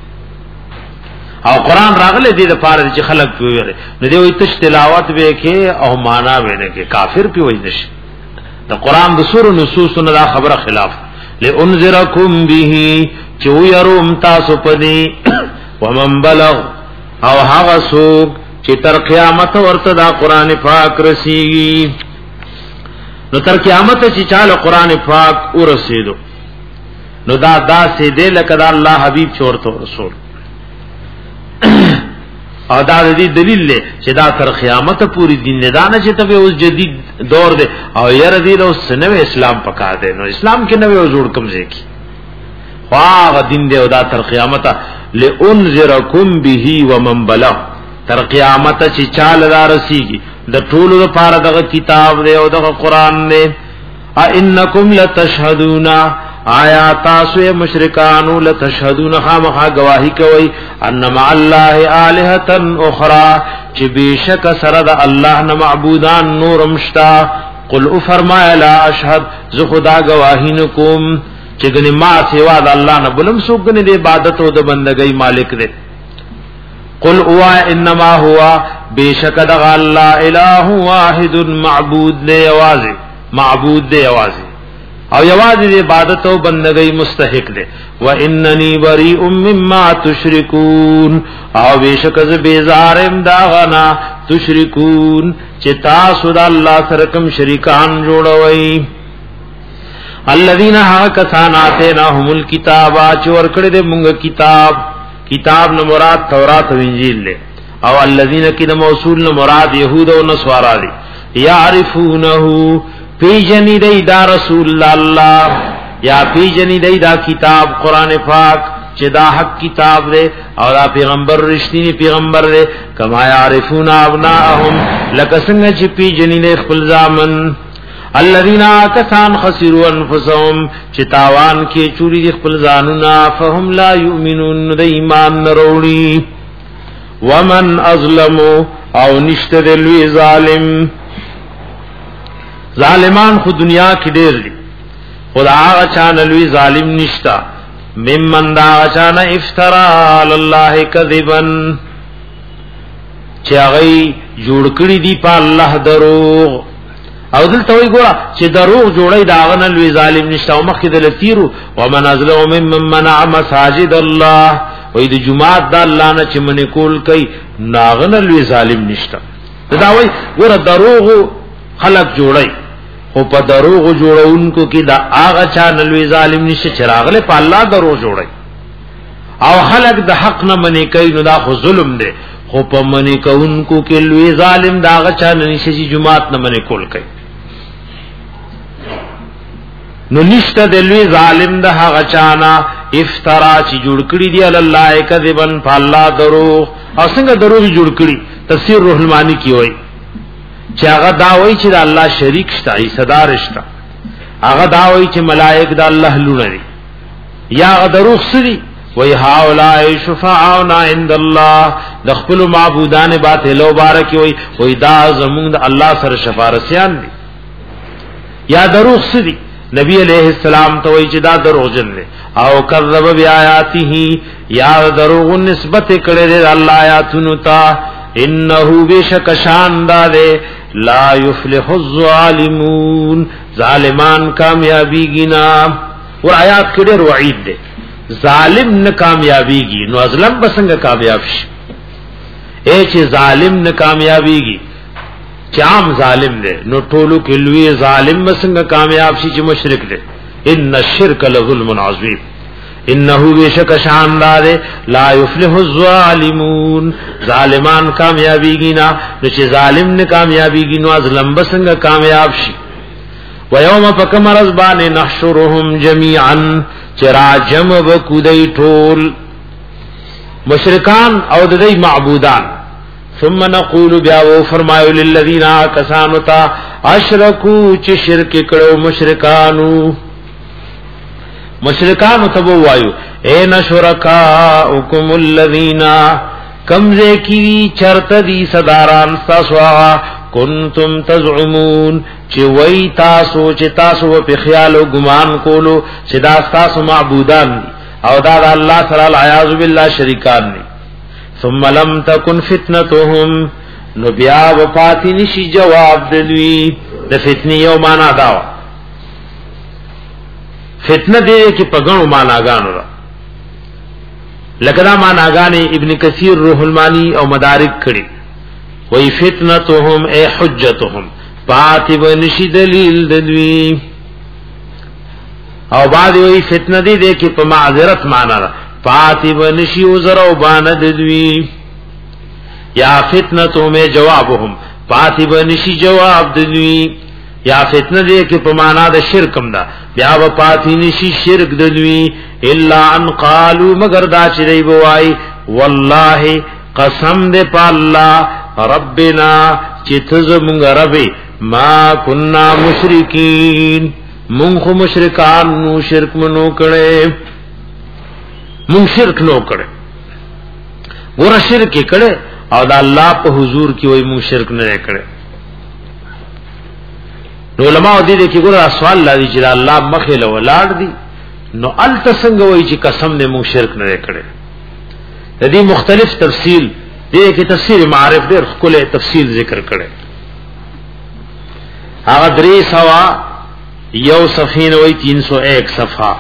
او قران راغله دي د پاره چې خلق پیوي نو دی وي تش تلاوت به کې او معنا ونه کې کافر پیوي نشي د قران د سور نصوص نه دا خبره خلاف لئنذرکم به چې يروم تاسو پدی ومن بلغ او هغه څوک چې تر قیامت ورته دا قران پاک رسیږي نو تر قیامت چې چاله قران پاک ورسېدو نو دا دا سي دې لکه دا الله حبيب چورته رسول او دا دې دلیل له چې دا تر قیامت پوری دین نه دانه چې ته اوس جدید دور دی او ير دې له سنوي اسلام پکا دې نو اسلام کې نوې جوړ کمزې کی واغ دین دې او دا تر قیامت لئنذرکم به ومن بلغ تر قیامت چې چال دار رسیږي د ټولو لپاره دغه کتاب دی او دغه قران دی ائنکم لتشهدون آیا تاسو مشرکانو لتشهدون خامخا گواہی کوي ان مع الله الہه اخرى چې بشک سره د الله نه معبودان نور مشتا قل او فرمایا لا اشهد زه خدا گواہی نکوم چې ګنې ما سوا د الله نه بلم سو ګنې د عبادت او د بندګۍ مالک دی قل او انما هو بشک د الله اله واحد معبود دی یوازې معبود دی یوازې او یوازې د عبادت او بندګۍ مستحق دی و اننی بریء مما تشرکون او بشک ز بیزارم دا غنا تشرکون چې تاسو د الله سره کوم شریکان جوړوي الذين هاكسان اتيناهم الكتاب چور کړه دې مونږ کتاب کتاب نو مراد تورات او انجیل له او الذين کده موصول نو مراد يهود او نصارا دي يعرفونه پی جنی دی دا رسول اللہ یا پی جنی دی دا کتاب قرآن پاک چه دا حق کتاب دے او دا پیغمبر رشتینی پیغمبر دے کما یعرفون ابناءهم لکسنگ چه پی جنی دی خپل زامن الذین آکسان خسروا انفسهم چه تاوان کی چوری دی خپل زانونا فهم لا یؤمنون دی ایمان نروڑی ومن اظلمو او نشت دلوی ظالم ظالمان خو دنیا کې ډېر دي خدا هغه چا نه لوی ظالم نشتا ممن دا چا نه افترا علی الله کذبا چې هغه جوړ کړی دی په الله دروغ او دلته وی ګوره چې دروغ جوړی دا نه لوی ظالم نشتا او مخکې د لتیرو ومن ازلم ممن منع مساجد الله وې د جمعات د الله نه چې منې کول کوي ناغنه لوی ظالم نشتا دا وی ګوره دروغ خلق جوړی او په دروغ جوړونکو کې دا هغه چا نلوي ظالم نشه چراغله په الله دروغ جوړی او خلق د حق نه منی کوي نو دا خو ظلم دی خو په منی کوونکو کې لوی ظالم دا هغه چا نشه چې جمعات نه منی کول کوي نو نشته د لوی ظالم د هغه چا نه افترا چې جوړ کړی دی الله کذبن په الله دروغ او څنګه دروغ جوړ کړی تفسیر روح المانی کی وایي چې هغه دا وایي چې د الله شریک شته ایصدار شته هغه دا وایي چې ملائک د الله لونه دي یا هغه دروغ سړي وای هاولای شفاعنا عند الله د خپل معبودان باطل او بارک وای وای دا زمونږ د الله سره شفارسیان دي یا دروغ سړي نبی علیہ السلام ته وای چې دا دروغ جن دي او کذب بیااته یا دروغ نسبت کړي د الله آیاتونو ته انه بشک شان داده لا یفلح الظالمون ظالمان کامیابی گینا اور آیات کې ډېر وعید ده ظالم نه کامیابیږي نو ظلم بسنګ کامیاب شي اے چې ظالم نه کامیابیږي چام ظالم ده نو ټولو کې لوی ظالم بسنګ کامیاب شي چې مشرک ده ان الشرک لظلم عظیم انه بشک شاندار لا یفلح الظالمون ظالمان کامیابیږي نه چې ظالم نه کامیابیږي نو ظلم بسنګ کامیاب شي و یوم فکمرز بان نحشرهم جميعا چراجم وکودی ټول مشرکان او د دې معبودان ثم نقول بیا و فرمایو للذین کسانتا اشرکو چې شرک کړو مشرکانو مشرکان تبو وایو اے نشرکاءکم الذین کمزه کی چرت دی صداران تاسو کنتم تزعمون چې وای تاسو چې تاسو په خیال او ګمان کولو چې دا تاسو معبودان دي او دا د الله تعالی العیاذ بالله شریکان دي ثم لم تکن فتنتهم نو بیا وفات نشي جواب دلی د فتنې یو معنا دا فتنه دې کې پګړو معناګانو را لکه دا معناګانې ابن کثیر روح المانی او مدارک کړي وی فتنتهم اے حجتهم پاتی ونشی دلیل دلوی او بعد وی فتنه دی دی کی په معذرت معنا را پاتی بنشی عذر او باند دوی یا فتنه میں جوابهم پاتی بنشی جواب دوی یا فتنه دی کی په معنا د شرکم دا بیا و پاتی نشی شرک دوی الا ان قالوا مگر دا چری بوای والله قسم دے پا اللہ ربنا چتز منگ ربی ما کننا مشرکین منخ مشرکان نو شرک منو کڑے من شرک نو کڑے گورا شرک کڑے او دا اللہ پا حضور کی وی من شرک نرے کڑے نو علماء دی دے کی گورا سوال اللہ دی چی دا اللہ مخیل و لار دی نو التسنگ وی چی قسم دے من شرک نرے کڑے دی مختلف تفصیل دی کی تفسیر معارف دیر کل تفصیل ذکر کرے آغا دری سوا یو صفین وی تین سو ایک صفحہ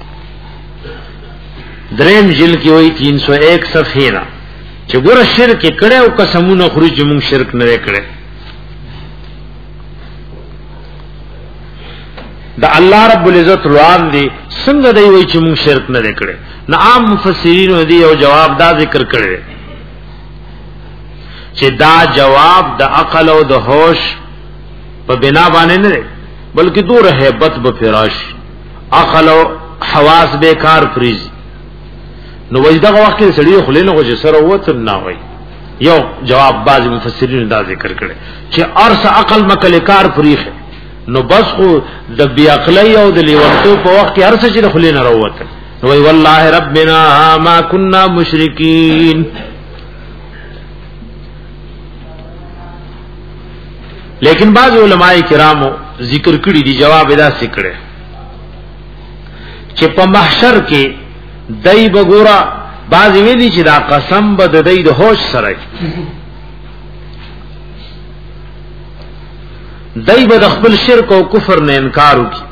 درین جل کی وی تین سو ایک صفحینا چه گورا شرک کرے او قسمون خروج مون شرک نرے کرے دا اللہ رب العزت روان دی سنگ دی وی چه مون شرک نرے کرے نا عام مفسرین دی او جواب دا ذکر کرے چه دا جواب دا عقل او دا ہوش پا بنا بانے نرے بلکہ دو رہے بط بفراش عقل او حواس بیکار پریز نو وجدہ وقت کے سڑی خلینو کو جسر وطن نا ہوئی یو جواب بعض مفسرین دا ذکر کرے چه ارس عقل مکلکار پریخ ہے نو بس خو دا بی عقلی او دا لیونتو پا وقت کے ارس چه خلین روتن نو وی واللہ ربنا ما کننا مشرکین لیکن بعض علماء کرامو ذکر کړي دي جواب ادا سکړي چې په محشر کې دای بګورا بعض ویلي چې دا قسم به د دای د هوش سره دای به د خپل شرک او کفر نه انکار وکړي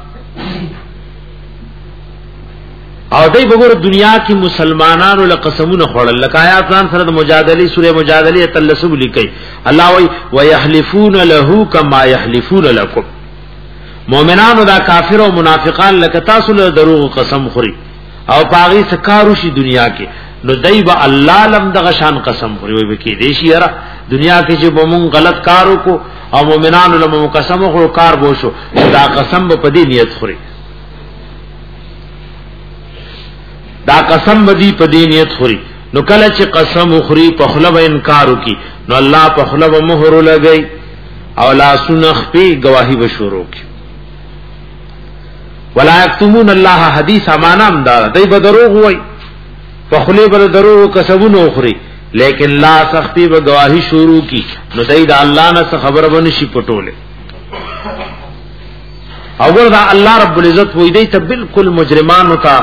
او دای بګور دنیا کې مسلمانانو له قسمونه خړل لکه آیات ځان سره د مجادله سوره مجادله تلسب لیکي الله وی ويحلفون له كما يحلفون لكم مؤمنانو دا کافر او منافقان لکه تاسو له دروغ قسم خوري او پاغي سکارو شي دنیا کې نو دای به الله لم دغه شان قسم خوري وي کې دې شي را دنیا کې چې بمون غلط کارو کو او مؤمنانو له قسم خورو کار بو شو دا قسم په دې نیت خوري دا قسم بدی په دینیت خوري نو کله چې قسم خوري په خلب انکار وکي نو الله په خلب مهر لګي او لا سنخ په گواہی بشورو کی ولا یکتمون الله حدیث امانم دار دای به دروغ وای په خلی به دروغ قسمونه خوري لیکن لا سختی به گواہی شروع کی نو دای دا الله نه خبر بنه شي پټوله او وردا الله رب العزت وې دی ته بالکل مجرمان وتا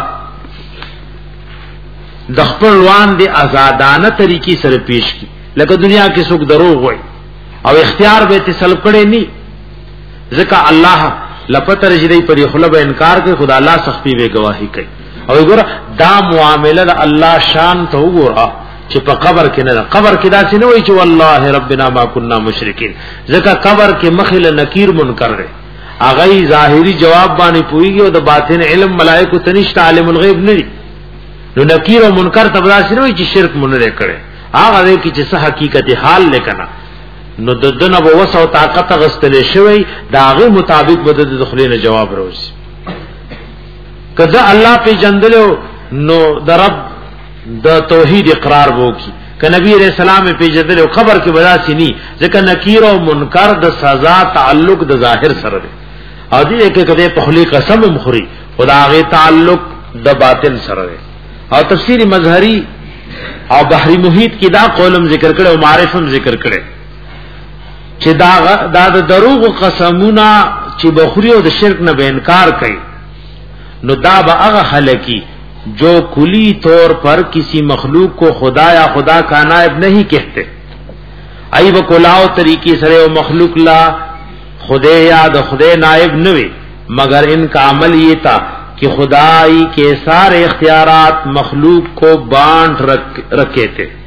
د خپل وان دی آزادانه طریقې سره پیش کی لکه دنیا کې څوک دروغ وای او اختیار به تسلب کړي ني ځکه الله لپتر جدي پر خلب انکار کوي خدا الله سختی به گواہی کوي او وګوره دا معاملې د الله شان ته وګوره چې په قبر کې نه قبر کې دا څه نه وای چې والله ربنا ما كنا مشرکین ځکه قبر کې مخله نکیر منکر دی اغه ظاهری جواب باندې پويږي او د باطن علم ملائکه تنشت عالم الغیب نه دي نو نکیر او منکر تبراسي نه چې شرک مونږ نه کړي هغه دې کې چې صح حقیقت حال لیکنا نو د دنه به وسو طاقت غستلې شوی داغه مطابق به د دخلینه جواب راوځي کله الله په جندلو نو د رب د توحید اقرار وکي ک نبی رسول الله په جندلو خبر کې ودا سيني ځکه نکیر او منکر د سزا تعلق د ظاهر سره دی او دې کې کده په خلی قسم مخري خدای تعلق د باطن سره دی او تفسیر مظهری او بحری محیط کی دا قولم ذکر کړي او معرفم ذکر کړي چې دا دا د دروغ قسمونه چې بخوري او د شرک نه به انکار کوي نو دا به هغه خلقی جو کلی طور پر کسی مخلوق کو خدا یا خدا کا نائب نہیں کہتے ای و کلاو طریقے سے او مخلوق لا خدے یا د خدے نائب نوے مگر ان کا عمل یہ تھا کہ خدائی کے سارے اختیارات مخلوق کو بانٹ رکھے تھے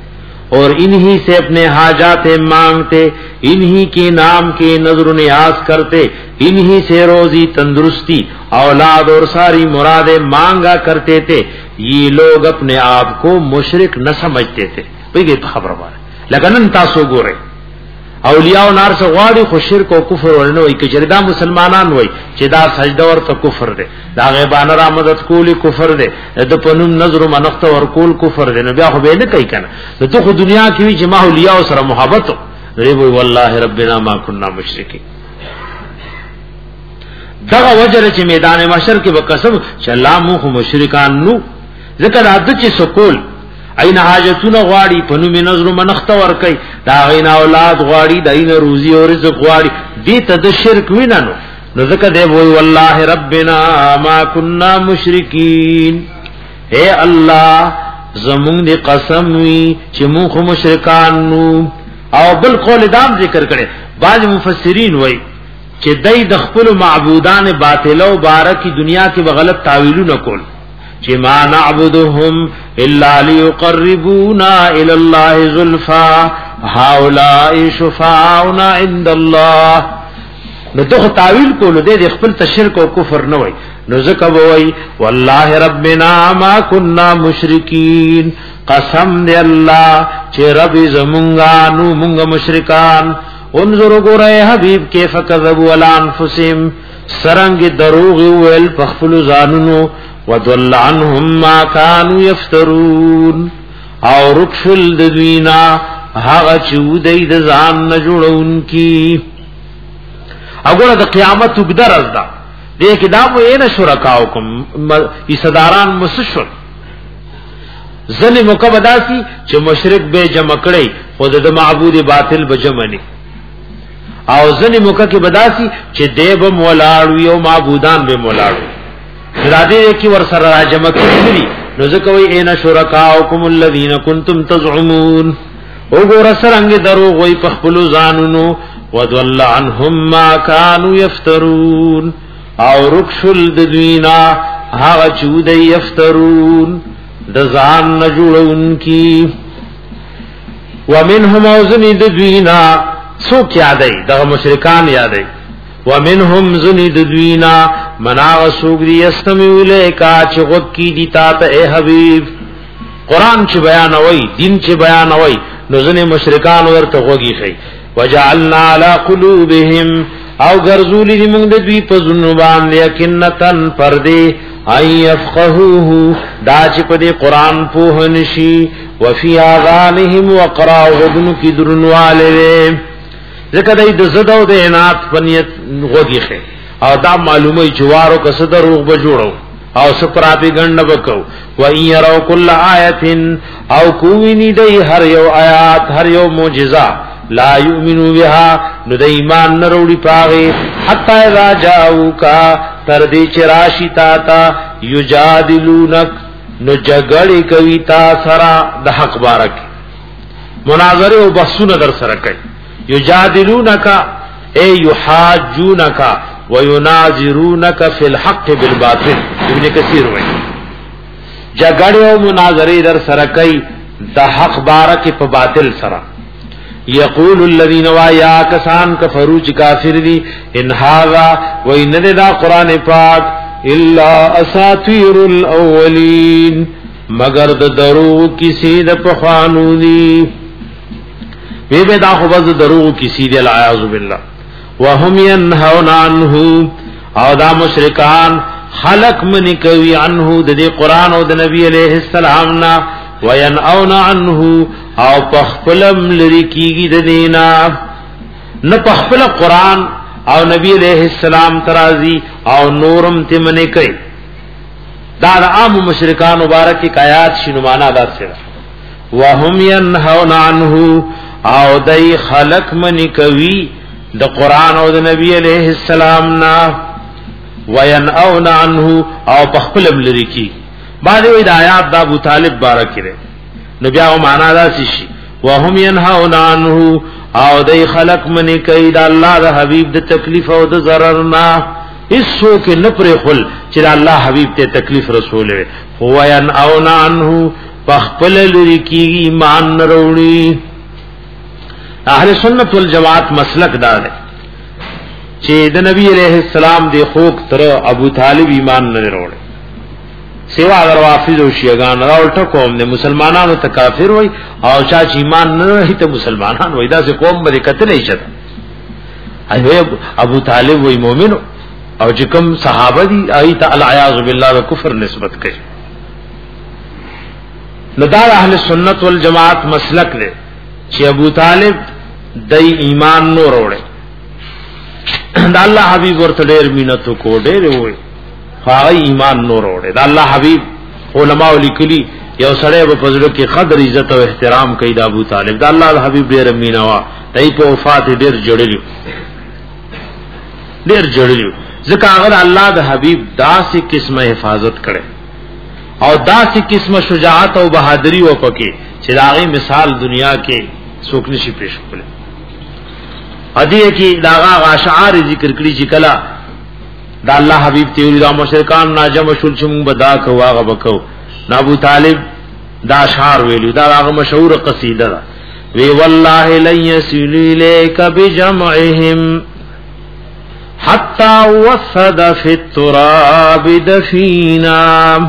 اور انہی سے اپنے حاجات مانگتے, انہی کے نام کے نظر و نیاز کرتے, انہی سے روزی تندرستی اولاد اور ساری مرادیں مانگا کرتے تھے. یہ لوگ اپنے آپ کو مشرک نہ سمجھتے تھے. بھئی خبر بار لگنن تاسو گورے اولیاء و نار سغواڑی خو شرک و کفر ورنوئی کچری دا مسلمانان وئی چی دا سجدہ ورطا کفر دے, دا غیبان را مدد کولی کفر دے, دا پنوم نظر و منخت ور کول کفر دے. نبیا خو بے نکئی کنا دا تو خو دنیا کیوی چی ما اولیاء سر محبتو ریبوی واللہ ربنا ما کننا مشرکی. دغه وجر چې میدان محشر کې وقسم چې الله مو خو مشرکان نو ذکر عادت چې سکول اين حاجتونه غواړي پنو می نظر منخت ور کوي دا غین اولاد غواړي داینه روزي او رزق غواړي دې ته د شرک ویننو نو ذکر دی وای والله ربنا ما كنا مشرکین. اے الله زمون دې قسم وی چې مو خو مشرکان نو. او بل قول دام ذکر کړي بعض مفسرین وای چې دای د خپل معبودان باطل او بارکی دنیا کې بغلط تعویلونه کول چې ما نعبدهم الا ليقربونا الى الله زلفا هؤلاء شفاعنا عند الله. نو دغه تعویل کول د خپل تشرک او کفر نه وای. نو ځکه وای والله ربنا ما كنا مشرکین, قسم دی الله چې رب زمونږه نو مونږه مشرکان. انظر گورے حبیب کیف کذبوا علی انفسهم سرنگ دروغ ویل پخپل زانونو وضل عنهم ما كانوا يفترون او رکشل دوینا هغه چودای د ځان نه جوړون کی. وګوره د قیامت وګدر ازدا دې کې دا مو نه شرکاوکم ایصداران مسشل ظلم وکبداسي چې مشرک به جمع کړي خود د معبود باطل بجمنی او ځنی موکه کې بداسي چې دیب مولاړو یو معبودان به مولاړو زراده کې ور سره راجمع کړی. نو ځکه وی اینا شرکاءکم الذین کنتم تزعمون وګور سرنګ درو وی په خپل ځانونو وضل عنهم ما كانوا يفترون او رکشل د دوینا هغه چود یفترون د ځان نه جوړون کی. ومنهم اوزنی د دوینا سوک یادئی دغه مشرکان یادئی ومنهم زنید دوینا مناغ سوک دی استمیو لیکا چه غد کی دیتا تا اے حبیب قرآن چه بیانوئی دین چه بیانوئی نزن مشرکان ورطا غوگی خی وجعلنا علا قلوبهم او گرزولی دی منگ دوی پا زنبان لیکنتن پردی این یفقهوه دا چه پا دی قرآن پوهنشی وفی آذانهم وقرا غدنو کی درنوالے ذکر دای د زدو د عنایت پنیت غوږی خې او دا معلومه چوارو کس دروغ به جوړو او سپراپی گند وکاو و ان يروا كل آیه او کوینی دای هر یو آیات هر یو معجزہ لا یؤمنو بها نو د ایمان نروړي پاغه حتا اذا جاءوکا تر دې چراشی تا تا یجادلونک نو جګړې کوي تا سره د حق بارک مناظره او بحثونه در سره کوي. یجادلونک اے یحاجونک ویناظرونک فی الحق بالباطل. ابن کثیر وایي جګړه او مناظره در سره کوي د حق بارک په باطل سره. یقول الذین وایا کسان کفروا چ کافر دی ان هاذا وان ذا قران پاک الا اساطیر الاولین مگر د درو کسی د پخوانو دی. وی به دا خو بز درو کسی دی العیاذ بالله. وهم ينهون عنه او دا مشرکان خلق من کوي عنه د دې قران او د نبی علیہ السلام نا وینئون عنه او پخپلم لری کیږي د دینا نه پخپل قران او نبی علیہ السلام ترازی او نورم تمنه کوي. دا عام مشرکان مبارک کی آیات شنو معنا دا سره وهم ينهون عنه او دای خلق من کوي د قران او د نبی علیہ السلام نا وینئون عنه او پخپلم لری کی. باندې د آیات د ابو طالب بارک کړي نو بیا معنا دا شي وهم ينهون عنه او دای خلق من کوي د الله د حبیب د تکلیف او د ضرر نه اسو کې نه پرې خل چې الله حبیب ته تکلیف رسول وي. هو ينهون عنه پخپل لري کی ایمان نروړي. اهل سنت والجماعت مسلک دا دی چې د نبی علیہ السلام دی خوک تر ابو طالب ایمان نه وروړي، سیوا اگر وافض او شیعاګان راولټ قوم نه مسلمانانو ته کافر وای او چا چې ایمان نه لري ته مسلمانان وای، دا سه قوم باندې قتل نه شته. ایو ابو طالب وای مؤمن او چې کوم صحابه دي ایت العیاذ بالله د کفر نسبت کوي. لدار اهل سنت والجماعت مسلک دی چې ابو طالب دای ایمان نو وروړي، دا الله حبیب ورته ډېر مينت کو ډېر وای هغه ایمان نور وړي. دا الله حبیب علماء لیکلي یو سړی په فضل کې قدر عزت او احترام کوي د ابو طالب. دا الله حبیب ډېر مینوا دای په وفات ډېر جوړلی ډېر جوړلی ځکه هغه الله د حبیب داسې قسمه حفاظت کړي او داسې قسمه شجاعت او بہادری و پکې چې داغي مثال دنیا کې څوک نشي پیش کړي. ادي کې داغه اشعار ذکر کړي چې کلا دا الله حبیب تیوری دا مشرکان ناجم شول چې مونږ بدا کو هغه وکاو. ابو طالب دا اشعار ویلو، دا هغه مشهور قصیده ده وی والله لن يسل اليك بجمعهم حتى وسد في التراب دفينا.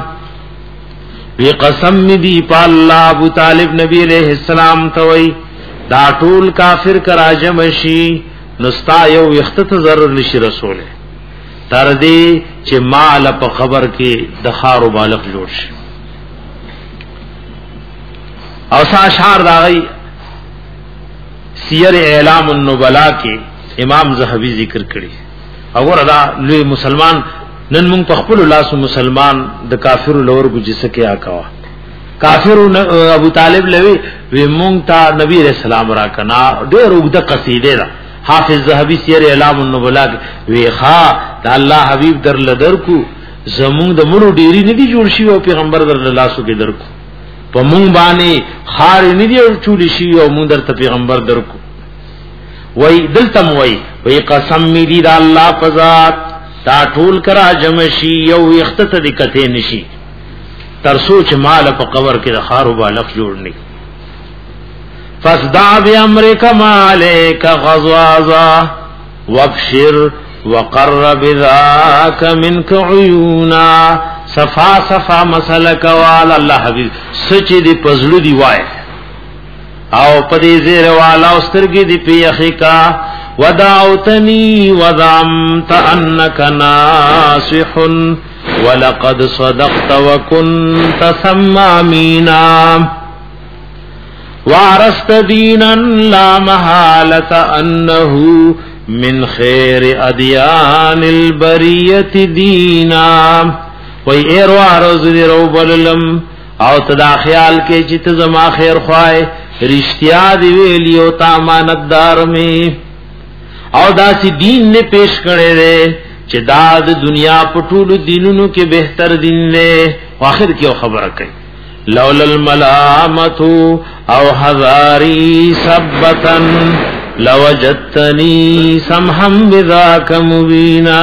وی قسم دی په الله ابو طالب نبی علیہ السلام ته وی دا ټول کافر کرا جمع شي نستا یو وخت ضرر نشي رسوله تر دې چې مال په خبر کې د خار بالغ جوړ شي. او اشعار راغی سیر اعلام النبلا کې امام زهبي ذکر کړي. اور دا لوی مسلمان نن مونږ په خپل لاس مسلمان د کافر لور بجسه کې آکوا کافر ابو طالب لوي وی مونږ ته نبی رسول الله را کنا ډېر وګد قصیده ده. حافظ زهبی سیر اعلام النبلا وی ها دا الله حبیب در لدر کو زمون د مړو ډیری نه دی جوړ شي او پیغمبر در الله سو کې در کو په مونږ باندې خار نه دی چول شي او مونږ در ته پیغمبر در کو. وای دلتم وای وی قسم می دی دا الله فزات تا ټول کرا جمع شي یو اخته د کته نشي تر سوچ مال په قبر کې د خار بالغ جوړ نه. فاصدع بأمرك ما عليك غضاضا وابشر وقرب ذاك منك عيونا. صفا صفا مسلك وعلى الله حبيب سچ دي پزړو دی وای او پدې زیر والا استرګي دی پیخي کا ودعوتني وذمت انك ناصح ولقد صدقت وكنت سمامينا وارست دینا لا محالة انه من خیر ادیان البریت دینا. وی ایر وارز دی رو بللم او تدا خیال کے چت زما خیر خواہ رشتیا دی ویلیو تامانتدار میں او دا سی دین نے پیش کرے دے چه داد دنیا پٹول دینونو کے بہتر دین لے. آخر کیوں خبر کئی لولا الملامت او حذاری سبتن لوجدتنی سمحم بذاک مبینا.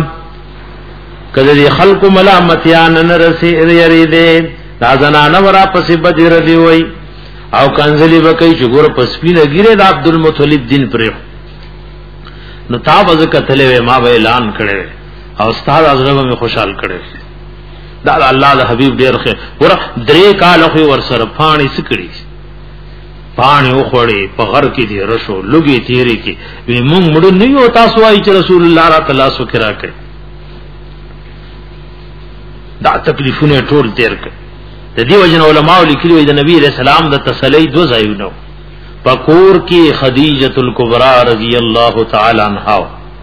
کدی خلق ملامتیان نرسی یری دے دا زنانا ورا پسی بدر دی وی او کنزلی بکی چگور پسپی لگیره دا عبدالمطلب دین پریو نو تاب از کتلے وی ما با اعلان کرے وی او استاد ازربا میں خوشحال کرے وی دا اللہ دا حبیب دیر خیر ورا درے کالخوی ورسر پانی سکڑی پانی اخوڑی پا غر کی دی رشو لگی تیری کی وی مونگ مڑو نیو تاسو آئی چی رسول اللہ را تلاسو کرا کرے دا تکلیفون ټول تیر کړ. د دې وجن علماء لیکلي د نبی رسول الله د تسلی دو ځایونو پکور کې خدیجه الکبرى رضی الله تعالی عنها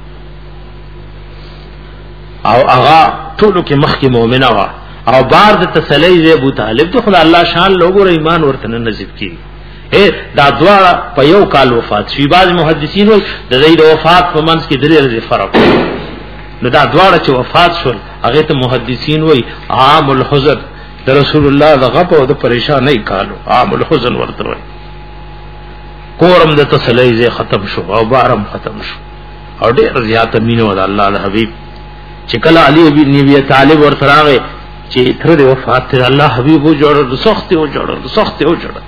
او هغه ټول کې مخکې مؤمنه وا او بار د تسلی ز ابو طالب ته خدای الله شان لوګو ایمان ورته نصیب کړي. اے دا دوا په یو کال وفات شي. بعض محدثین وایي د دې د وفات په منځ کې درې ورځې فرق نو دا دواړه چې وفات شول هغه ته محدثین وای عام الحزن د رسول الله دغه په د پریشان نه کالو عام الحزن ورته وای. کورم د تسلی زه ختم شو او بارم ختم شو او ډېر زیات مینه ود الله د حبیب چې کله علی بن ابي طالب ورته راغی چې تر دې وفات الله حبيب او جوړ سخت او جوړ سخت او جوړ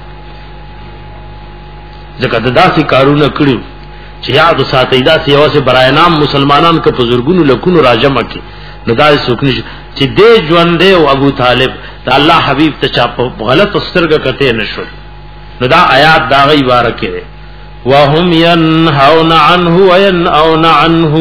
ځکه داسې کارونه کړیو چې یاد ساتي دا سیاسي برای نام مسلمانان که بزرګونو لکونو راجمه کې نو دا سوکني چې دې ژوند او ابو طالب دا الله حبيب ته چا په غلط سترګه کته نشو نو دا آیات دا غي بارکه وهم ينهون عنه وينأون عنه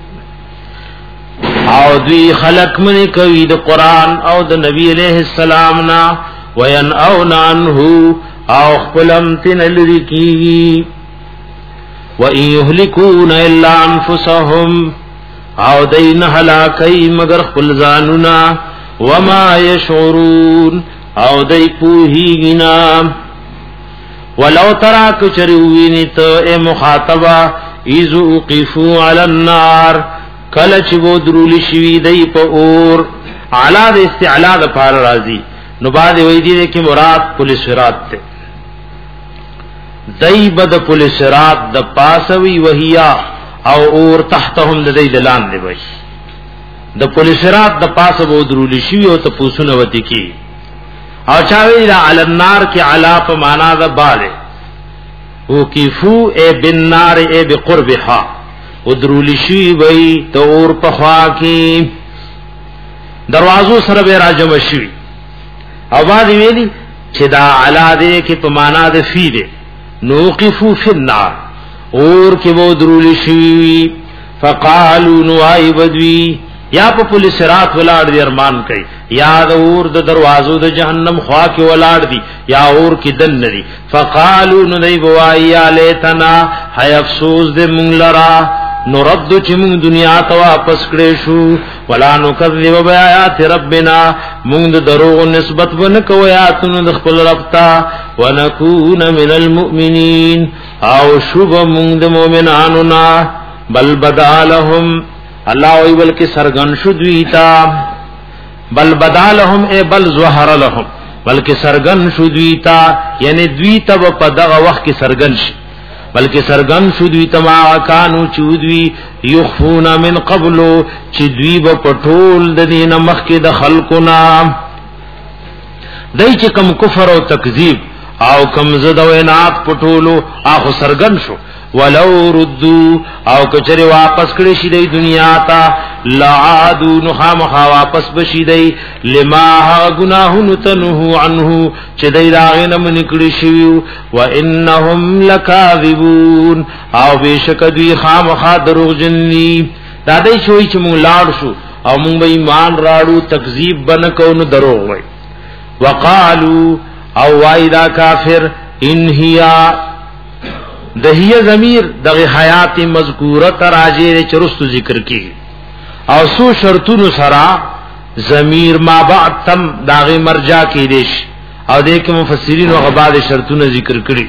او دوی خلق من کوي د قران او د نبی عليه السلام نا وينأون عنه او خپلم تن لری وَإِن يُهْلِكُونَ إِلَّا أَنفُسَهُمْ او دین هلاکی مگر خپل ځانونا وما يشعرون او دای پوهیږي ولو ترى کچریوینت اے مخاطبہ اذ وقفوا على النار کله چې وو درول شوی دی په اور اعلی د استعلاء د پار راضی نو بعد وی دی چې مراد پولیس صراط ته دای بد پولیس صراط د پاسوی وهیا او اور تحتهم د دې دلان دی وای د پولیس صراط د پاسه وو درول شوی او ته پوسونه وتی کی او چاوی دا علی النار کی علا په معنا د باله وقفو ای بالنار ای بقربها ودرول شی وی تور په خوا کی دروازو سره به راجم شي او باندې ویلی چې دا علا دې کی په معنا د فی دې نوقفو فی النار اور کی وو درول شی فقالوا نوای بدوی یا په پولیس صراط ولاړ دی ارمان کوي یا د اور د دروازو د جهنم خوا کې ولاړ دی یا اور کې دن ندي فقالوا ندی بوای لیتنا hay افسوس دې مونږ لرا نرد چې مونږ دنیا ته واپس کړې شو ولا نکذب بیاات ربنا مونږ د دروغ نسبت ونکو آیاتونو د خپل رب ته ونکون من المؤمنین او شوب مونږ د مؤمنانو نا بل بدالهم الله وی بلکې سرغن شو دویتا بل بدالهم ای بل ظهر لهم بلکې سرغن شو دویتا یعنی دویتا په دغه وخت کې سرغن شي بلکې سرغن شو دویتا ما کانو چودوی یخفون من قبل چې دوی په پټول د دین مخ کې د خلقنا دای چې کم کفر او تکذیب او کم زد او انات پټولو اخو سرغن شو ولو ردو او کچره واپس کړي شي د دنیا ته لعادو نو خامخا واپس بشي دی لما غناهن تنه عنه چې دی راغنه من کړي شي و انهم لکاذبون او بشک دوی خامخا دروغجنی دا دای شوی چې مونږ لاړ شو او مونږ به ایمان راړو تکذیب بن کو نو دروغ وای وقالو او وایدا کافر ان هيا دهیه ضمیر دغه حیات مذکوره تراجه چرست ذکر کی او سو شرطونو سرا ضمیر ما بعد تم داغه مرجع کی دیش او دې کې مفسرین او غباد شرطونه ذکر کړي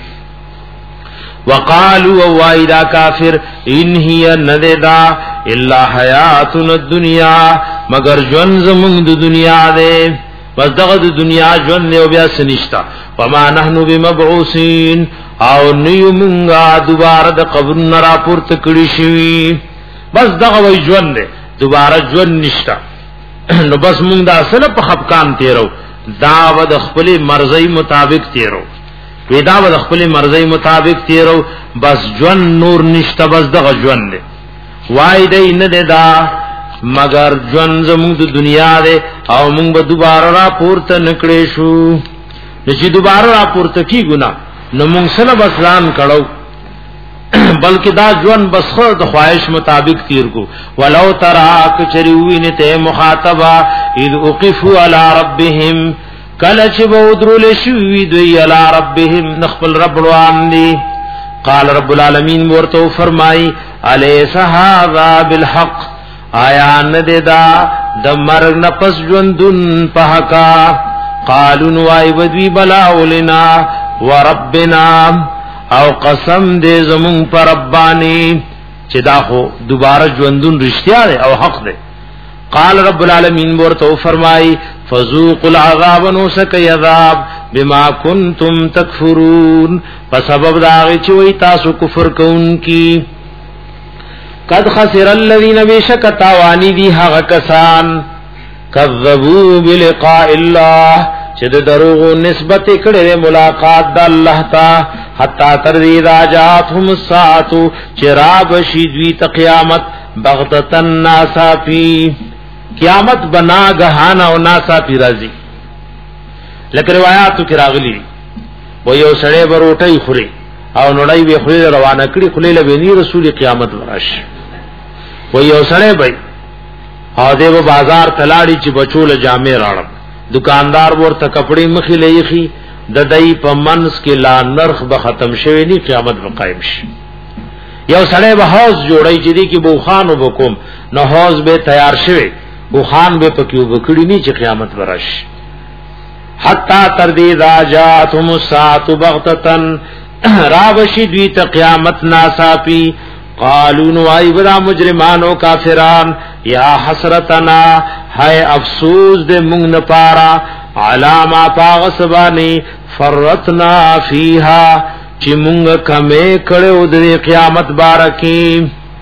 وقالوا وایدا کافر ان هي نددا الا حیاتنا الدنیا مگر ژوند زمون د دنیا ده بس دغه د دنیا ژوند نه بیا سنشتا وما نحنو بمبعوثین او نیو مونگا دوباره د قبر نرا پورته کړی شي بس دغه وی ژوند دی دوباره ژوند نشتا نو بس مونږ دا اصل په خپکان تیرو دا ود خپل مرزي مطابق تیرو ودا ود خپل مرزي مطابق تیرو بس ژوند نور نشتا بس دغه ژوند دی وای دی نه دا مگر ژوند زموږ د دنیا دی او مونږ به دوباره را پورته نکړې شو چې دوباره را پورته کی ګنا نو مونږ سره بسلام کړو بلکې دا ژوند بس خو د خواهش مطابق تیر کو ولو ترى کچریوینه ته مخاطبه اذ وقفوا على ربهم کله چې بودرول شوی دوی على ربهم نخبل رب روان دي قال رب العالمین ورته فرمای الیس هذا بالحق آیا نه دا د مرګ نفس ژوندون په حقا قالوا وای بدوی بلا ولنا وربنا او قسم دې زمون پر ربانی چې دا خو دوباره ژوندون رښتیا دی او حق دی قال رب العالمین ورته فرمای فذوقوا العذاب نوسک یذاب بما کنتم تکفرون په سبب دا چې وای تاسو کفر کوونکی قد خسر الذين بشك تاوانی دی هغه کسان کذبوا بلقاء الله چې د دروغ نسبت کړي ملاقات د الله ته حتا تر دې راجاتهم الساعه چراب شیدوی ته قیامت بغتتن ناسافی قیامت بنا غهانا او ناسافی راځي لکه روایتو کې راغلي و یو سړی بروټي خوري او نړۍ به خوري روانه کړي خلې له بني رسول قیامت ورش و یو سړی به او دیو بازار تلاړي چې بچول جامې راړم دکاندار ورته کپڑے مخې لېخي د دای په منس کې لا نرخ به ختم شوی ني قیامت به قائم شي یو سړی به حوض جوړی چې دی کې بوخان وبکم نو حوض به تیار شوی بوخان به پکې وبکړي ني چې قیامت ورش حتا تر دې راجاتهم الساعه بغتتن راوشی دوی ته قیامت ناصافی قالوا نوای بدا مجرمان او کافران یا حسرتنا ہے افسوس دے مونږ نه پارا علامہ پاغسبانی فرتنا فیها چې مونږ کمه کړو د قیامت بارکی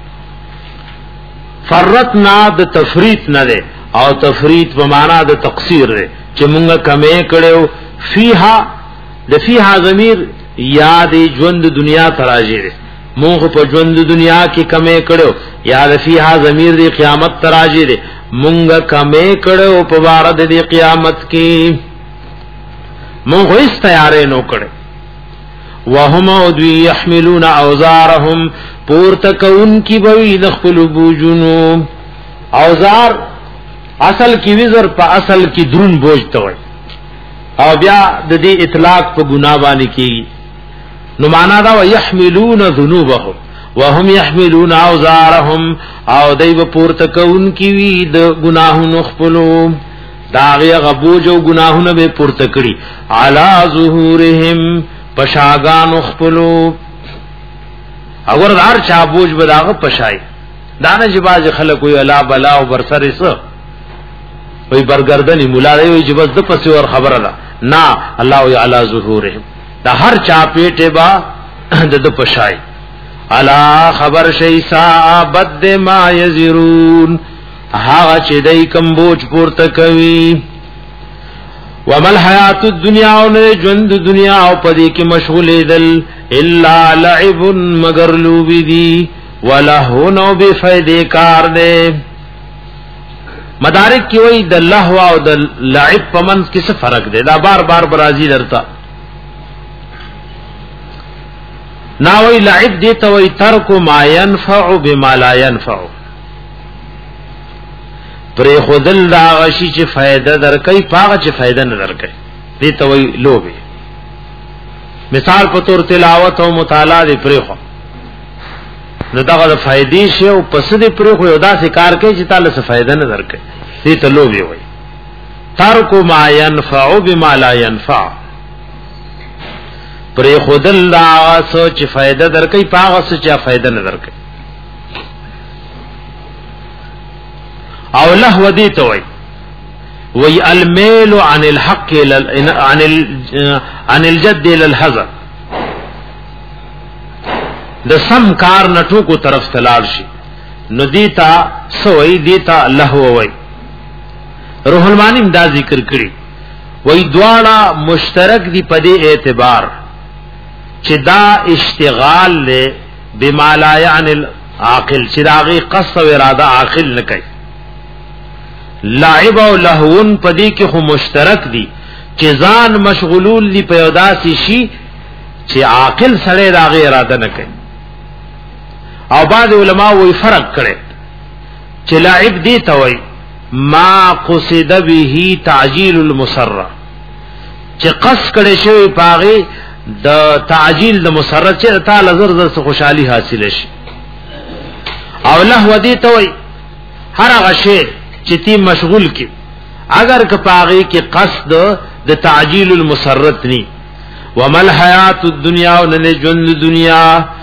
فرتنا د تفریط نه ده او تفریط په معنا د تقصیر ده چې مونږ کمه کړو فیها د فیها ضمیر یاد ژوند دنیا تراجه ده مونږ په ژوند دنیا کې کمه کړو یاد فیها ضمیر د قیامت تراجه ده مونږ کمه کړو په واره د قیامت کې مونږ هیڅ تیارې نو کړو وهم ودوی يحملون اوزارهم پورتکون کی بوی دخل بوجونو اوزار اصل کی وزر په اصل کی درون بوج توي او بیا د دې اطلاق په ګناه باندې کی نو معنا دا ويحملون ذنوبهم وهم يحملون اوزارهم او دایو پورتکون کی وی د ګناهونو خپلو داغه غبوج او ګناهونه به پورتکړي علا ظهورهم پشاگان خپلو اگر هر چا بوج بداغه پشای دانه جباز خلق وی الا بلا او برسر سو وی برگردنی مولا وی جبز د پس ور خبره ده نا الله وی علی ظهورهم دا هر چا پیټه با د پشای الا خبر شی سا بد ما یزرون ها چې دای کم بوج پورته کوي ومل حیات الدنیا او ژوند دنیا او پدې کې مشغولې دل الا لعب مگر لوبي دي ولهو نو به فائدې کار دي مدارک کې وای د لهو او د لعب په منځ کې څه فرق دی دا بار بار برازي درته ناوی لعب دی ته وای ترک ما ينفع بما لا ينفع پر خودل دا غشي چې فائدہ درکې پاغه چې فائدہ نه درکې دې ته وی لوبه مثال په تور تلاوت او مطالعه دې پر خو نو دا غو فائدې شی او پس دې پر خو یو دا کار کوي چې تعالی څه فائدہ نه درکې دې ته لوبه وی ترک ما ينفع بما لا ينفع پر خودل دا سوچ فائدہ درکې پاغه چې فائدہ نه درکې او لهو دی تو وی وی المیل عن الحق عن عن الجد الى الحذر د سم کار نټو کو طرف تلار شي نو دیتا سوئی دیتا لهو وی روح المانی دا ذکر کړي وی دواړه مشترک دی په دې اعتبار چې دا اشتغال له بما لا یعنی العاقل چې داغي قصد و اراده عاقل نه کوي لعب او لهون پدې کې خو مشترک دي چې ځان مشغولول دي په یوداسي شي چې عاقل سره راغی اراده نه کوي او بعض علما وې فرق کړي چې لعب دي ته وای ما قصد به تعجيل المسرة چې قص کړي شوی پاغي د تعجيل د مسرة چې تعالی زر زر خوشحالي حاصل شي او له ودي ته وای هر هغه شی چتی مشغول کی اگر کپاغی کی قصد د تعجیل المسرت نی ومل حیات الدنیا ونن جند دنیا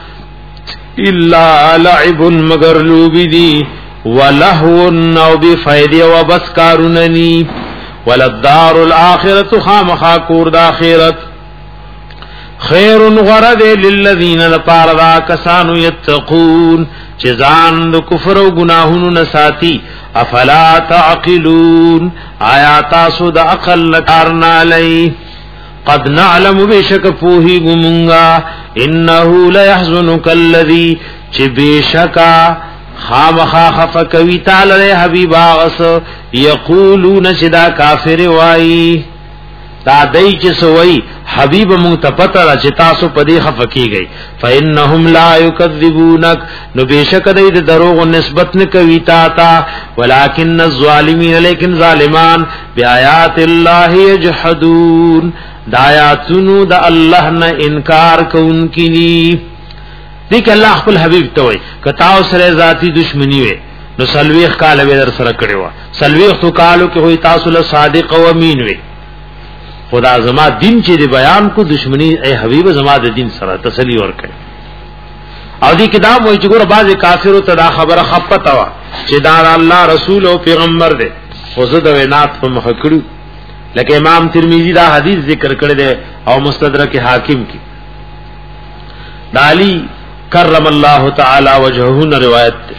الا لعب مگر لوبی دی ولهو نو بفائدی و بس کاروننی وللدار الاخرت خامخا کور د اخرت خیر غرد للذین لپاردا کسانو یتقون چې ځان د کفر او گناهونو نه ساتي افلا تعقلون آیا تاسو د عقل کارنا لئی قد نعلم بشک پوہی گمونگا انه لیحزنک الذی چې بشکا خامخا خفکوی تعالی حبیب آغس یقولون شدا کافر وائی دا دای چې سوئی حبیب مونږ ته پته را چې تاسو په دې خفکی گئی فإنهم لا یکذبونک نو بشک دای د دروغ نسبت نه کوي تا تا ولکن الظالمین لیکن ظالمان بیاات الله یجحدون دایاتونو د الله نه انکار کوونکی دي دیک الله خپل حبیب ته وای کتاو سره ذاتی دشمنی وي نو سلويخ کال به در سره کړو سلويخ تو کالو کې وای تاسو له صادق او امین وي خدا زما دین چې دی بیان کو دشمنی اے حبیب زما د دین سره تسلی ورکړي او دی کتاب وای چې ګور بعض کافرو ته دا خبره خپته وا چې دا الله رسول او پیغمبر دی خو زه د وینات په مخ کړو لکه امام ترمذی دا حدیث ذکر کړی دی او مستدرک حاکم کی دا علی کرم الله تعالی وجهه روایت ته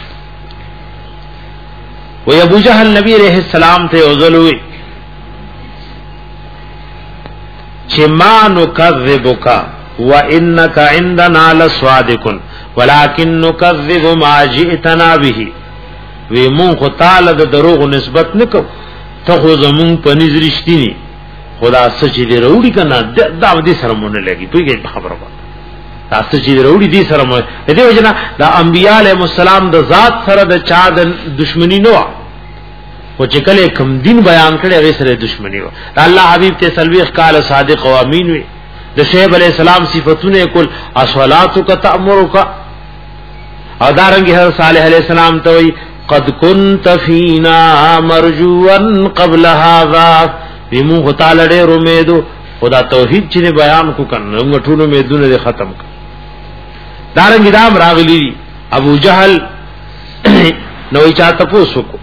و ابو جہل نبی علیہ السلام ته اوزلوی چې ما نکذبک وانک عندنا لصادق ولكن نکذب ما جئتنا به وی مون خو تعالی د دروغ نسبت نکو ته خو زمون په نظر رښتینی خدا سچ دې وروړي کنه دا دې سره مونږ لګي پیږي خبره تاسو چې وروړي دي سره مو دې وجنه دا انبیاء علیهم السلام د ذات سره د چا د دشمنی نه او چې کله کوم دین بیان کړي هغه سره دشمنی و الله حبیب ته سلویخ قال صادق او امین وي د شعیب علیہ السلام صفاتونه کول اصلاتک تامرک او دارنګ هر صالح علیہ السلام ته وي قد كنت فينا مرجوا قبل هذا بمو تعالی ډېر امیدو خدا توحید چې بیان کو کنه موږ ټول امیدونه ختم کړ دارنګ دام راغلی ابو جہل نوې چاته پوسوکو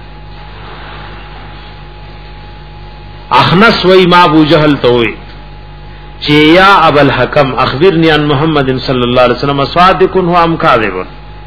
اخنس وی ما ابو جہل ته وی چې یا ابو الحکم اخبرنی عن محمد صلی الله علیه وسلم صادق هو ام کاذب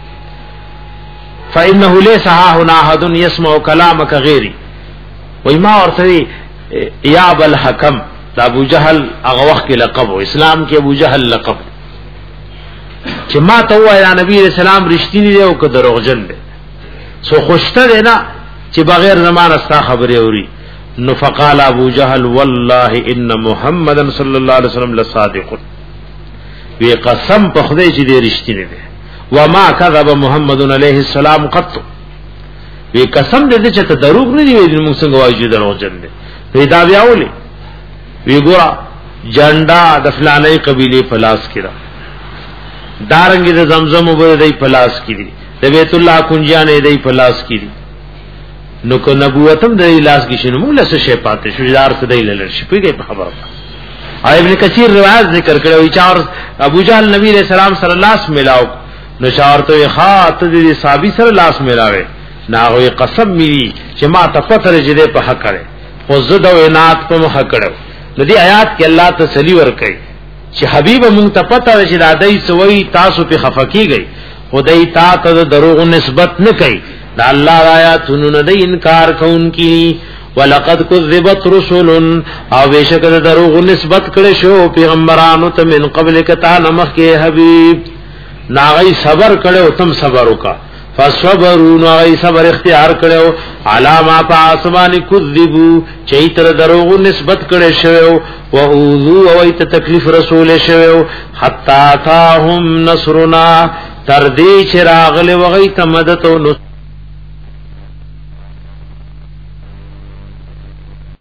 فانه ليس ها هنا احد يسمع كلامك غيري وی ما ورته یا ابو الحکم دا ابو جہل هغه وخت کې لقب او اسلام کې ابو جہل لقب چې ما ته وایا نبی رسول الله رښتینی دی او که دروغجن دی سو خوشته دی نه چې بغیر زمان استا خبره اوري نو فقال ابو جہل والله ان محمد صلی الله علیه وسلم لصادق وی قسم په خدای چې دی رښتینی دی وما كذب محمد علیه السلام قط وی قسم دې چې ته دروغ نه دی ویل موږ څنګه وایو چې دروغجن دی وی دا بیا ولي وی ګورا جنډا د فلانې قبيله پلاس کړه دارنګ د زمزم وبره دی پلاس کړي د بیت الله کنجانې دی پلاس کړي نو کو نبوتم د لاس کې شنو موږ له څه پاتې شو دار څه دی لړ شي پیږي خبره ابن کثیر روایت ذکر کړو چې ابو جہل نبی علیہ السلام صلی الله علیه وسلم ملاو نو شاورته خاط دې صحابي سره لاس ملاوي ناغوی قسم می چې ما ته پته لري په حق کړي خو زده وینات په مخ کړو د دې آیات کې الله تسلی ورکړي چې حبیب مونږ ته پته لري چې دای سوي تاسو په خفقيږي خدای تا ته دروغ نسبت نه کوي دا الله آیاتونو نه انکار کوونکی ولقد كذبت رسل او بشک دروغ نسبت کړي شو پیغمبرانو ته من قبل کتا نمخ کې حبیب ناغي صبر کړو تم صبر وکا فصبروا ناغي صبر اختیار کړو علامه پاسمانی کذبوا چیتر دروغ نسبت کړي شو او اوذو او ایت تکلیف رسول شو حتا تاهم نصرنا تر دې چې راغله وغي ته مدد او